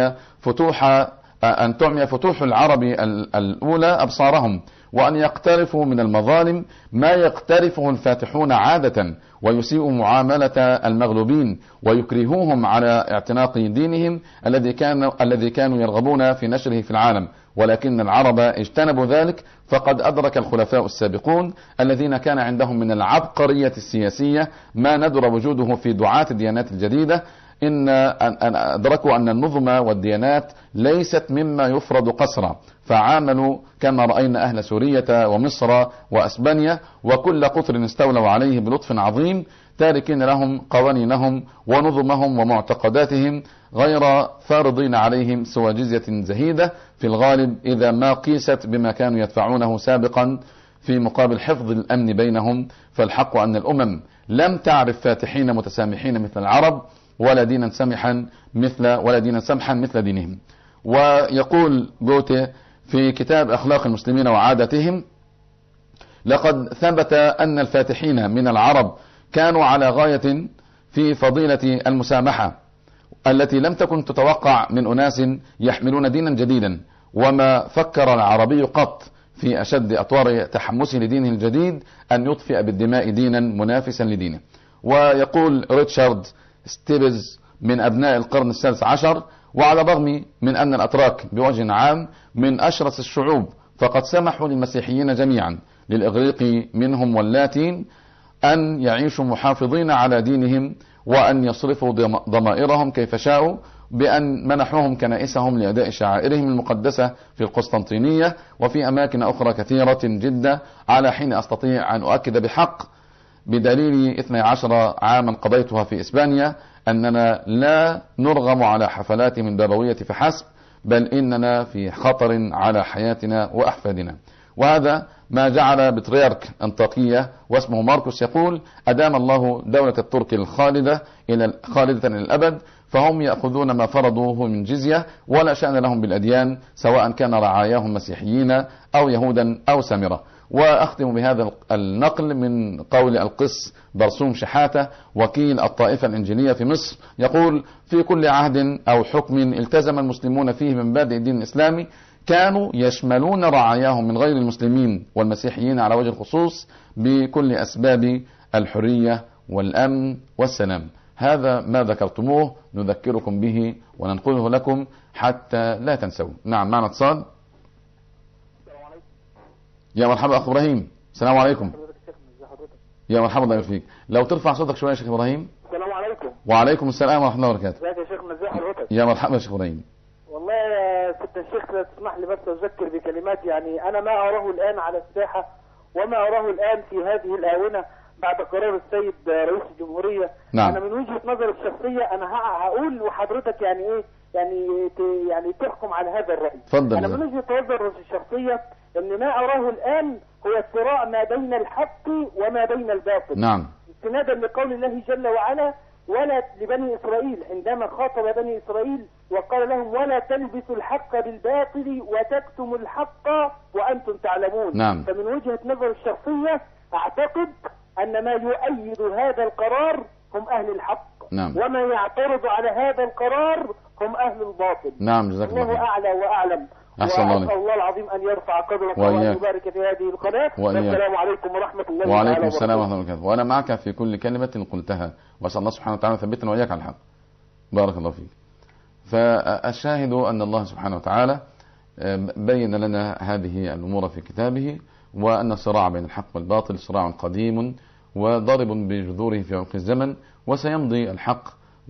تعمي فتوح العرب الأولى أبصارهم وأن يقترفوا من المظالم ما يقترفه الفاتحون عادة، ويسيئوا معاملة المغلوبين ويكرهوهم على اعتناق دينهم الذي كانوا يرغبون في نشره في العالم، ولكن العرب اجتنبوا ذلك. فقد أدرك الخلفاء السابقون الذين كان عندهم من العبقرية السياسية ما ندر وجوده في دعاة الديانات الجديدة، إن أدركوا أن النظم والديانات ليست مما يفرض قسرا، فعاملوا كما رأينا أهل سوريا ومصر وأسبانيا وكل قطر استولوا عليه بلطف عظيم، تاركين لهم قوانينهم ونظمهم ومعتقداتهم غير فارضين عليهم سوى جزية زهيدة في الغالب إذا ما قيست بما كانوا يدفعونه سابقا في مقابل حفظ الأمن بينهم. فالحق أن الأمم لم تعرف فاتحين متسامحين مثل العرب ولا دينا سمحا مثل دينهم. ويقول جوته في كتاب أخلاق المسلمين وعاداتهم: لقد ثبت أن الفاتحين من العرب كانوا على غاية في فضيلة المسامحة التي لم تكن تتوقع من أناس يحملون دينا جديدا، وما فكر العربي قط في أشد أطوار تحمسه لدينه الجديد أن يطفئ بالدماء دينا منافسا لدينه. ويقول ريتشارد ستيبز من أبناء القرن السادس عشر: وعلى الرغم من أن الأتراك بوجه عام من أشرس الشعوب فقد سمحوا للمسيحيين جميعا للإغريق منهم واللاتين أن يعيشوا محافظين على دينهم وأن يصرفوا ضمائرهم كيف شاءوا، بأن منحوهم كنائسهم لأداء شعائرهم المقدسة في القسطنطينية وفي أماكن أخرى كثيرة جدا، على حين أستطيع أن أؤكد بحق بدليل 12 عاما قضيتها في إسبانيا أننا لا نرغم على حفلاتهم البابوية فحسب، بل إننا في خطر على حياتنا وأحفادنا. وهذا ما جعل بطريرك أنطاكية واسمه ماركوس يقول: أدام الله دولة الترك الخالدة خالدة إلى الأبد، فهم يأخذون ما فرضوه من جزية ولا شأن لهم بالأديان، سواء كان رعاياهم مسيحيين أو يهودا أو سامرة. وأختم بهذا النقل من قول القس برسوم شحاتة وكيل الطائفة الإنجيلية في مصر، يقول: في كل عهد أو حكم التزم المسلمون فيه من مبادئ الدين الإسلامي كانوا يشملون رعاياهم من غير المسلمين والمسيحيين على وجه الخصوص بكل أسباب الحرية والأمن والسلام. هذا ما ذكرتموه نذكركم به وننقله لكم حتى لا تنسوا. نعم، معنا اتصال. يا مرحبا أخو إبراهيم. السلام عليكم. يا مرحبا، الله يوفقك. لو ترفع صوتك شوية يا شيخ إبراهيم. السلام عليكم. وعليكم السلام ورحمة الله وبركاته. ازيك يا شيخنا، ازي حضرتك؟ يا مرحبا يا شيخ إبراهيم. والله يا ست الشيخ تسمح لي بس أذكر بكلمات، يعني أنا ما أراه الآن على الساحة وما أراه الآن في هذه الآونة بعد قرار السيد رئيس الجمهورية. نعم. أنا من وجهة نظري الشخصية أنا هقول وحضرتك يعني إيه يعني تحكم على هذا الرأي. تفضل. أنا من وجهة نظري الشخصية أن ما أراه الآن هو الصراع ما بين الحق وما بين الباطل. نعم. استنادا لقول الله جل وعلا: ولا لبني إسرائيل، عندما خاطب بني إسرائيل وقال لهم: ولا تلبسوا الحق بالباطل وتكتموا الحق وأنتم تعلمون. نعم. فمن وجهة نظر الشخصية أعتقد أن ما يؤيد هذا القرار هم أهل الحق. نعم. وما يعترض على هذا القرار هم أهل الباطل. نعم، جزاك الله الله أعلى وأعلم. أحسن الله وأسأل الله العظيم أن يرفع قدرك وإياك. وأن يبارك في هذه القناة. والسلام عليكم ورحمة الله وبركاته. وعليكم السلام ورحمة الله وبركاته. وأنا معك في كل كلمة قلتها، وأسأل الله سبحانه وتعالى ثبتنا وإياك على الحق. بارك الله فيك. فالشاهد أن الله سبحانه وتعالى بين لنا هذه الأمور في كتابه، وأن الصراع بين الحق والباطل صراع قديم وضارب بجذوره في عمق الزمن، وسيمضي الحق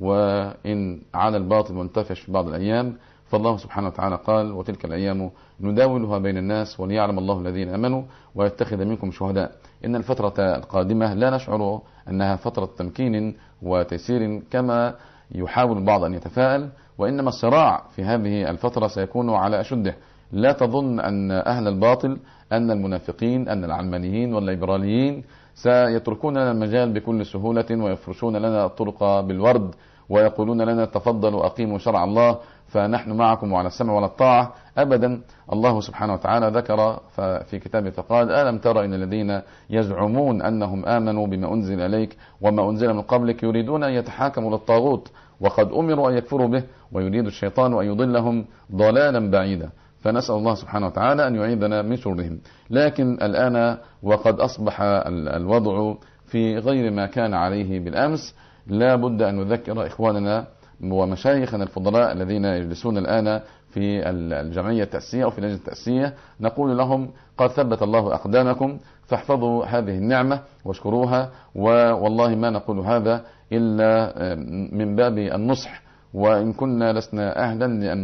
وإن على الباطل وانتفش في بعض الأيام. فالله سبحانه وتعالى قال: وتلك الأيام نداولها بين الناس وليعلم الله الذين آمنوا ويتخذ منكم شهداء. إن الفترة القادمة لا نشعر أنها فترة تمكين وتيسير كما يحاول البعض أن يتفاءل، وإنما الصراع في هذه الفترة سيكون على أشده. لا تظن أن أهل الباطل، أن المنافقين، أن العلمانيين والليبراليين سيتركون لنا المجال بكل سهولة ويفرشون لنا الطرق بالورد ويقولون لنا: تفضلوا أقيموا شرع الله فنحن معكم وعلى السمع وعلى الطاعة. أبدا. الله سبحانه وتعالى ذكر في كتابه فقال: ألم تر إن الذين يزعمون أنهم آمنوا بما أنزل إليك وما أنزل من قبلك يريدون أن يتحاكموا للطاغوت وقد أمروا أن يكفروا به ويريد الشيطان أن يضلهم ضلالا بعيدا. فنسأل الله سبحانه وتعالى أن يعيذنا من شرهم. لكن الآن وقد أصبح الوضع في غير ما كان عليه بالأمس، لا بد أن نذكر إخواننا ومشايخنا الفضلاء الذين يجلسون الآن في الجمعية التأسيسية أو في لجنة التأسيسية، نقول لهم: قد ثبت الله أقدامكم فاحفظوا هذه النعمة واشكروها. والله ما نقول هذا إلا من باب النصح، وإن كنا لسنا أهلا لأن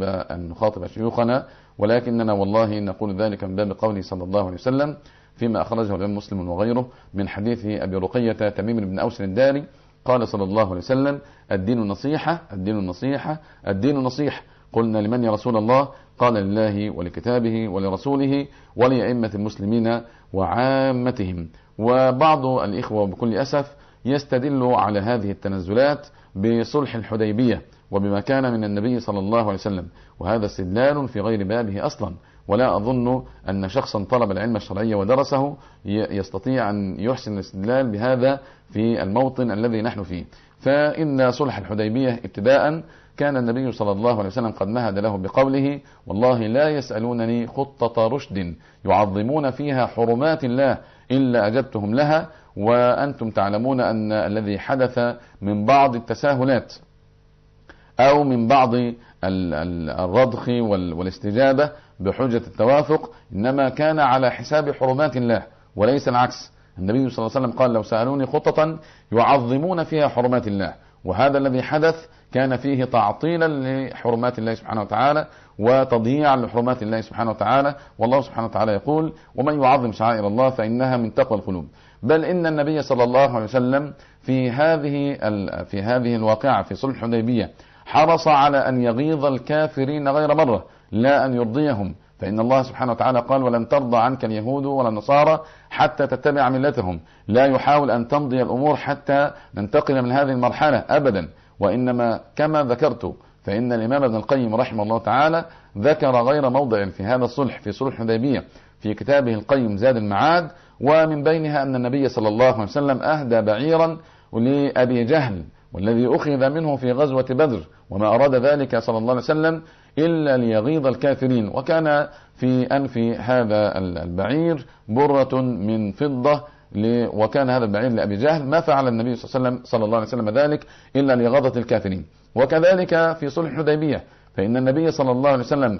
نخاطب شيوخنا، ولكننا والله نقول ذلك من باب قوله صلى الله عليه وسلم فيما أخرجه الإمام مسلم وغيره من حديث أبي رقية تميم بن أوس الداري قال صلى الله عليه وسلم: الدين النصيحة، الدين النصيحة، الدين النصيحة. قلنا: لمن يا رسول الله؟ قال: لله ولكتابه ولرسوله ولأئمة المسلمين وعامتهم. وبعض الإخوة بكل أسف يستدل على هذه التنزلات بصلح الحديبية وبما كان من النبي صلى الله عليه وسلم، وهذا استدلال في غير بابه أصلا. ولا أظن أن شخصا طلب العلم الشرعي ودرسه يستطيع أن يحسن الاستدلال بهذا في الموطن الذي نحن فيه. فإن صلح الحديبية ابتداء كان النبي صلى الله عليه وسلم قد مهد له بقوله: والله لا يسألونني خطة رشد يعظمون فيها حرمات الله إلا أجبتهم لها، وأنتم تعلمون أن الذي حدث من بعض التساهلات أو من بعض الرضخ والاستجابة بحجة التوافق إنما كان على حساب حرمات الله وليس العكس. النبي صلى الله عليه وسلم قال: لو سألوني خطة يعظمون فيها حرمات الله وهذا الذي حدث كان فيه تعطيلا لحرمات الله سبحانه وتعالى وتضييعا لحرمات الله سبحانه وتعالى. والله سبحانه وتعالى يقول: ومن يعظم شعائر الله فإنها من تقوى القلوب. بل إن النبي صلى الله عليه وسلم في هذه الواقعة في صلح الحديبية حرص على أن يغيظ الكافرين غير مرة، لا أن يرضيهم، فإن الله سبحانه وتعالى قال: ولن ترضى عنك اليهود ولا النصارى حتى تتبع ملتهم. لا يحاول أن تمضي الأمور حتى ننتقل من هذه المرحلة أبدا، وإنما كما ذكرت فإن الإمام ابن القيم رحمه الله تعالى ذكر غير موضع في هذا الصلح في صلح الحديبية في كتابه القيم زاد المعاد، ومن بينها أن النبي صلى الله عليه وسلم أهدى بعيرا لأبي جهل والذي أخذ منه في غزوة بدر، وما أراد ذلك صلى الله عليه وسلم إلا ليغيظ الكافرين، وكان في أنف هذا البعير برة من فضة، وكان هذا البعير لأبي جهل. ما فعل النبي صلى الله عليه وسلم ذلك إلا ليغاظة الكافرين. وكذلك في صلح الحديبية فإن النبي صلى الله عليه وسلم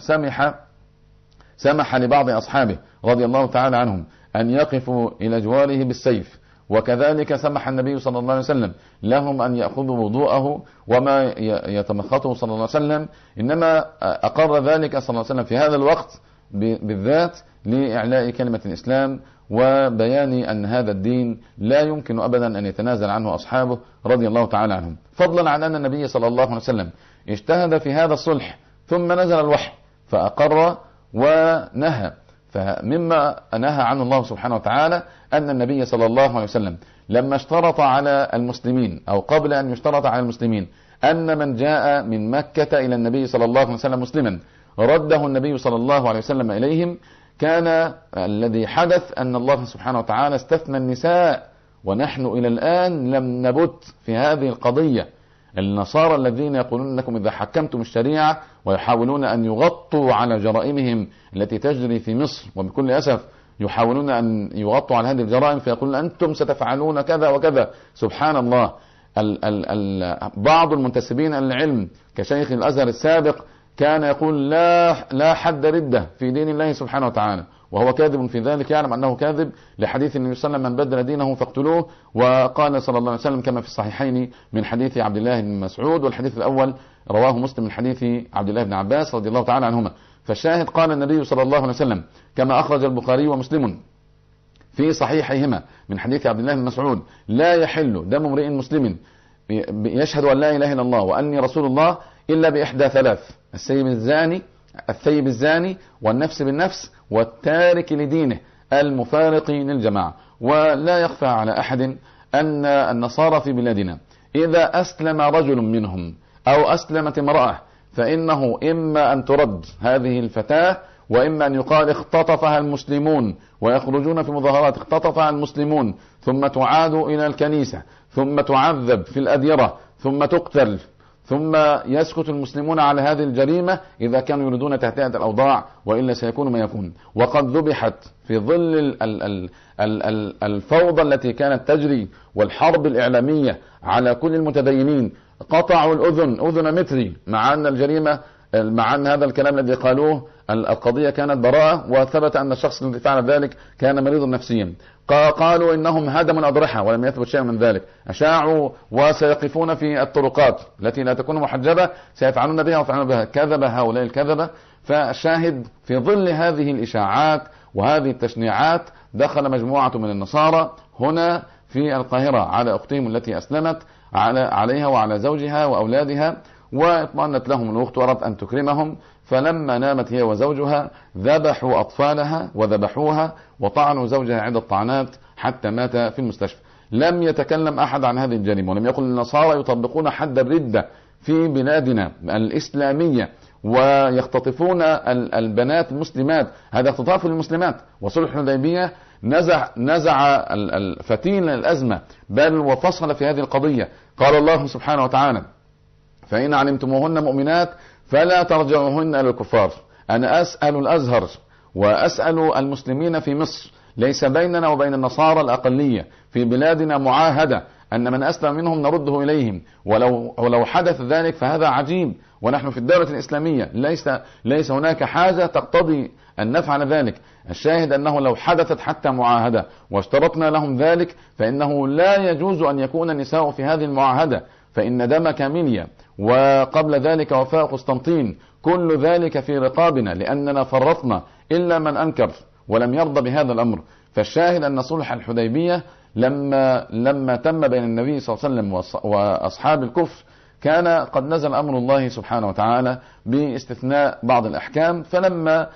سمح لبعض أصحابه رضي الله تعالى عنهم أن يقفوا إلى جواره بالسيف، وكذلك سمح النبي صلى الله عليه وسلم لهم أن يأخذوا وضوءه وما يتمخطه صلى الله عليه وسلم، إنما أقر ذلك صلى الله عليه وسلم في هذا الوقت بالذات لإعلاء كلمة الإسلام وبيان أن هذا الدين لا يمكن أبدا أن يتنازل عنه أصحابه رضي الله تعالى عنهم، فضلا عن أن النبي صلى الله عليه وسلم اجتهد في هذا الصلح ثم نزل الوحي فأقر ونهى. فمما نهى عنه الله سبحانه وتعالى أن النبي صلى الله عليه وسلم لما اشترط على المسلمين أو قبل أن يشترط على المسلمين أن من جاء من مكة إلى النبي صلى الله عليه وسلم مسلما رده النبي صلى الله عليه وسلم إليهم، كان الذي حدث أن الله سبحانه وتعالى استثنى النساء، ونحن إلى الآن لم نبت في هذه القضية. النصارى الذين يقولون أنكم إذا حكمتم الشريعة ويحاولون أن يغطوا على جرائمهم التي تجري في مصر، وبكل أسف يحاولون أن يغطوا على هذه الجرائم فيقولون أنتم ستفعلون كذا وكذا. سبحان الله، بعض المنتسبين إلى العلم كشيخ الأزهر السابق كان يقول لا حد ردة في دين الله سبحانه وتعالى، وهو كاذب في ذلك، يعلم أنه كاذب لحديث النبي صلى الله عليه وسلم: من بدل دينه فاقتلوه. وقال صلى الله عليه وسلم كما في الصحيحين من حديث عبد الله بن مسعود، والحديث الأول رواه مسلم من حديث عبد الله بن عباس رضي الله تعالى عنهما. فالشاهد قال النبي صلى الله عليه وسلم كما أخرج البخاري ومسلم في صحيحيهما من حديث عبد الله بن مسعود: لا يحل دم امرئ مسلم يشهد أن لا إله إلا الله وأني رسول الله إلا بإحدى ثلاث: الثيب الزاني والنفس بالنفس والتارك لدينه المفارق للجماعة. ولا يخفى على أحد أن النصارى في بلادنا إذا أسلم رجل منهم أو أسلمت امرأة فإنه إما أن ترد هذه الفتاة، وإما أن يقال اختطفها المسلمون، ويخرجون في مظاهرات اختطفها المسلمون، ثم تعاد إلى الكنيسة، ثم تعذب في الأديرة، ثم تقتل، ثم يسكت المسلمون على هذه الجريمة إذا كانوا يريدون تهدئة الأوضاع، وإلا سيكون ما يكون. وقد ذبحت في ظل الفوضى التي كانت تجري والحرب الإعلامية على كل المتدينين، قطعوا أذن متري، مع أن الجريمة، مع أن هذا الكلام الذي قالوه القضية كانت براءة، وثبت أن الشخص الذي فعل ذلك كان مريض نفسيا. قالوا إنهم هدموا الأضرحة ولم يثبت شيء من ذلك. أشاعوا وسيقفون في الطرقات التي لا تكون محجبة سيفعلون بها وفعلون بها. كذب هؤلاء الكذبة. فالشاهد في ظل هذه الإشاعات وهذه التشنيعات دخل مجموعة من النصارى هنا في القاهرة على أختهم التي أسلمت عليها وعلى زوجها وأولادها، واطمأنت لهم الأخت وأردت أن تكرمهم، فلما نامت هي وزوجها ذبحوا أطفالها وذبحوها وطعنوا زوجها عدة طعنات حتى مات في المستشفى. لم يتكلم أحد عن هذه الجريمة، ولم يقل النصارى يطبقون حد الردة في بلادنا الإسلامية ويختطفون البنات المسلمات. هذا اختطاف للمسلمات. وصلح الحديبية نزع الفتيل الأزمة، بل وفصل في هذه القضية. قال الله سبحانه وتعالى: فإن علمتموهن مؤمنات فلا ترجعوهن إلى الكفار. أنا أسأل الأزهر وأسأل المسلمين في مصر، ليس بيننا وبين النصارى الأقلية في بلادنا معاهدة أن من أسلم منهم نرده إليهم، ولو حدث ذلك فهذا عجيب، ونحن في الدولة الإسلامية ليس هناك حاجة تقتضي أن نفعل ذلك. الشاهد أنه لو حدثت حتى معاهدة واشترطنا لهم ذلك فإنه لا يجوز أن يكون النساء في هذه المعاهدة، فإن دمك منيا، وقبل ذلك وفاء قسطنطين، كل ذلك في رقابنا لأننا فرطنا إلا من أنكر ولم يرضى بهذا الأمر. فالشاهد أن صلح الحديبية لما تم بين النبي صلى الله عليه وسلم وأصحاب الكفر كان قد نزل أمر الله سبحانه وتعالى باستثناء بعض الأحكام. فلما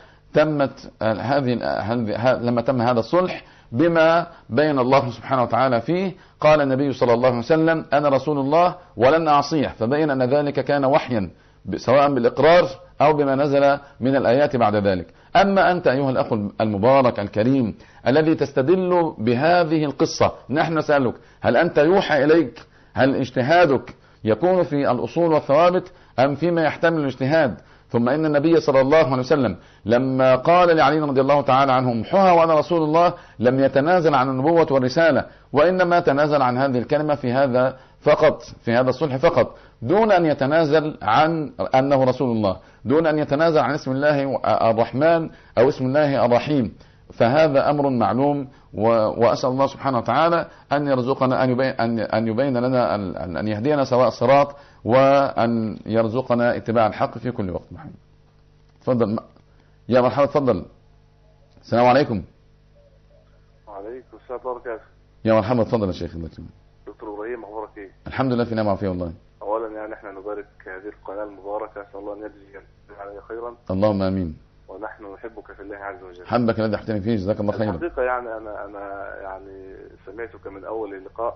لما تم هذا الصلح بما بين الله سبحانه وتعالى فيه، قال النبي صلى الله عليه وسلم: أنا رسول الله ولن أعصيه. فبين أن ذلك كان وحيا سواء بالإقرار أو بما نزل من الآيات بعد ذلك. أما أنت أيها الأخ المبارك الكريم الذي تستدل بهذه القصة، نحن نسألك: هل أنت يوحى إليك؟ هل اجتهادك يكون في الأصول والثوابت أم فيما يحتمل الاجتهاد؟ ثم إن النبي صلى الله عليه وسلم لما قال لعلي رضي الله تعالى عنه: امحوها وأنا رسول الله، لم يتنازل عن النبوة والرسالة، وإنما تنازل عن هذه الكلمة في هذا فقط، في هذا الصلح فقط، دون أن يتنازل عن أنه رسول الله، دون أن يتنازل عن اسم الله الرحمن أو اسم الله الرحيم. فهذا أمر معلوم، وأسأل الله سبحانه وتعالى أن يرزقنا أن يبين لنا أن يهدينا سواء الصراط، وأن يرزقنا اتباع الحق في كل وقت. محمد تفضل يا مرحبا، تفضل. السلام عليكم. وعليكم السلام ورحمة الله. يا مرحبا، تفضل يا شيخ. دكتور إبراهيم، أخبارك إيه؟ الحمد لله في نعمة وعافية والله. أولا يعني احنا نبارك هذه القناة المباركة، أسأل الله أن يجزي عليها خيرا. اللهم آمين. ونحن نحبك في الله عز وجل. حبك الذي احتني فيه، جزاك الله خيرا. الحقيقة يعني أنا يعني سمعتك من أول اللقاء،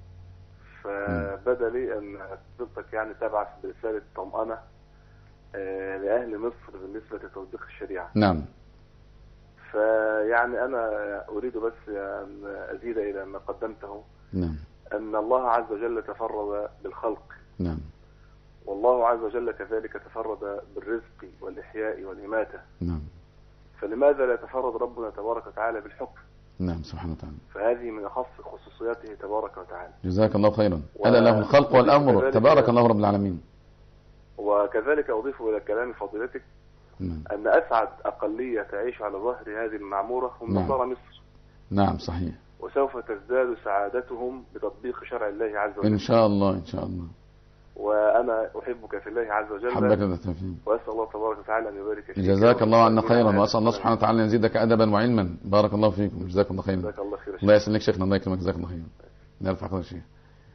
فبدا لي أن حضرتك يعني تبعث برسالة طمأنة لأهل مصر بالنسبة لتطبيق الشريعة. نعم. فيعني أنا أريد بس أن أزيد إلى ما قدمته. نعم. أن الله عز وجل تفرد بالخلق. نعم. والله عز وجل كذلك تفرد بالرزق والإحياء والإماتة. نعم. فلماذا لا يتفرد ربنا تبارك وتعالى بالحكم؟ نعم سبحانه وتعالى. فهذه من أخص خصوصياته تبارك وتعالى. جزاك الله خيرا. ألا له الخلق والأمر، تبارك الله رب العالمين. وكذلك أضيف إلى كلام فضيلتك أن أسعد أقلية تعيش على ظهر هذه المعمورة هم نصارى مصر. نعم صحيح. وسوف تزداد سعادتهم بتطبيق شرع الله عز وجل. إن شاء الله إن شاء الله. وأنا أحبك في الله عز وجل. حبك التوفيق. وأسأل الله تبارك وتعالى أن يبارك فيك. جزاك الله عنا خيرا، وأسأل الله سبحانه وتعالى أن يزيدك أدبا وعلما. بارك الله فيكم، جزاك الله خيرا. جزاك الله خيرا. الله يسلمك شيخنا، الله يكرمك، جزاك الله خيرا. نرفع قدر الشيخ.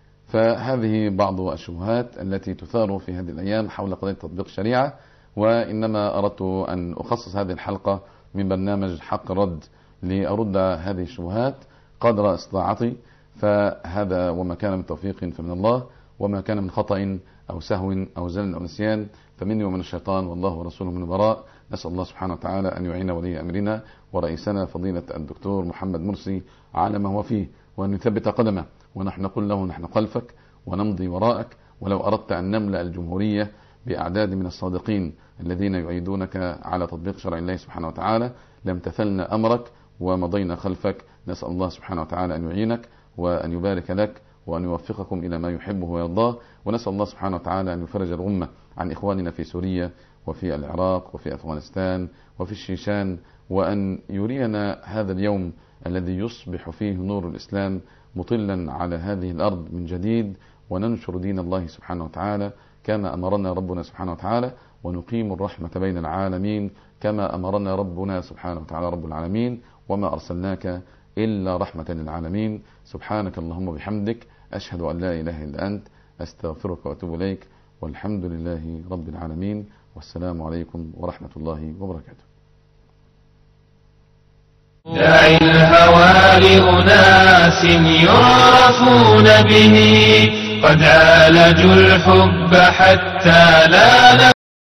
فهذه بعض الشبهات التي تثار في هذه الأيام حول قضية تطبيق الشريعة، وإنما أردت أن أخصص هذه الحلقة من برنامج حق الرد لأرد هذه الشبهات قدر استطاعتي. فهذا وما كان من توفيق فمن الله، وما كان من خطأ أو سهو أو زلل أو نسيان فمني ومن الشيطان، والله ورسوله من براء. نسأل الله سبحانه وتعالى أن يعين ولي أمرنا ورئيسنا فضيلة الدكتور محمد مرسي على ما هو فيه، وأن يثبت قدمه، ونحن نقول له نحن خلفك ونمضي وراءك. ولو أردت أن نملأ الجمهورية بأعداد من الصادقين الذين يؤيدونك على تطبيق شرع الله سبحانه وتعالى لامتثلنا أمرك ومضينا خلفك. نسأل الله سبحانه وتعالى أن يعينك وأن يبارك لك وأن يوفقكم إلى ما يحبه ويرضاه. ونسأل الله سبحانه وتعالى أن يفرج الغمة عن إخواننا في سوريا وفي العراق وفي أفغانستان وفي الشيشان، وأن يرينا هذا اليوم الذي يصبح فيه نور الإسلام مطلا على هذه الأرض من جديد، وننشر دين الله سبحانه وتعالى كما أمرنا ربنا سبحانه وتعالى، ونقيم الرحمة بين العالمين كما أمرنا ربنا سبحانه وتعالى رب العالمين، وما أرسلناك إلا رحمة للعالمين. سبحانك اللهم وبحمدك، أشهد أن لا إله إلا أنت، أستغفرك وأتوب إليك، والحمد لله رب العالمين، والسلام عليكم ورحمة الله وبركاته. دع الهوى لأناس يعرفون به، قد عالجوا الحب حتى لا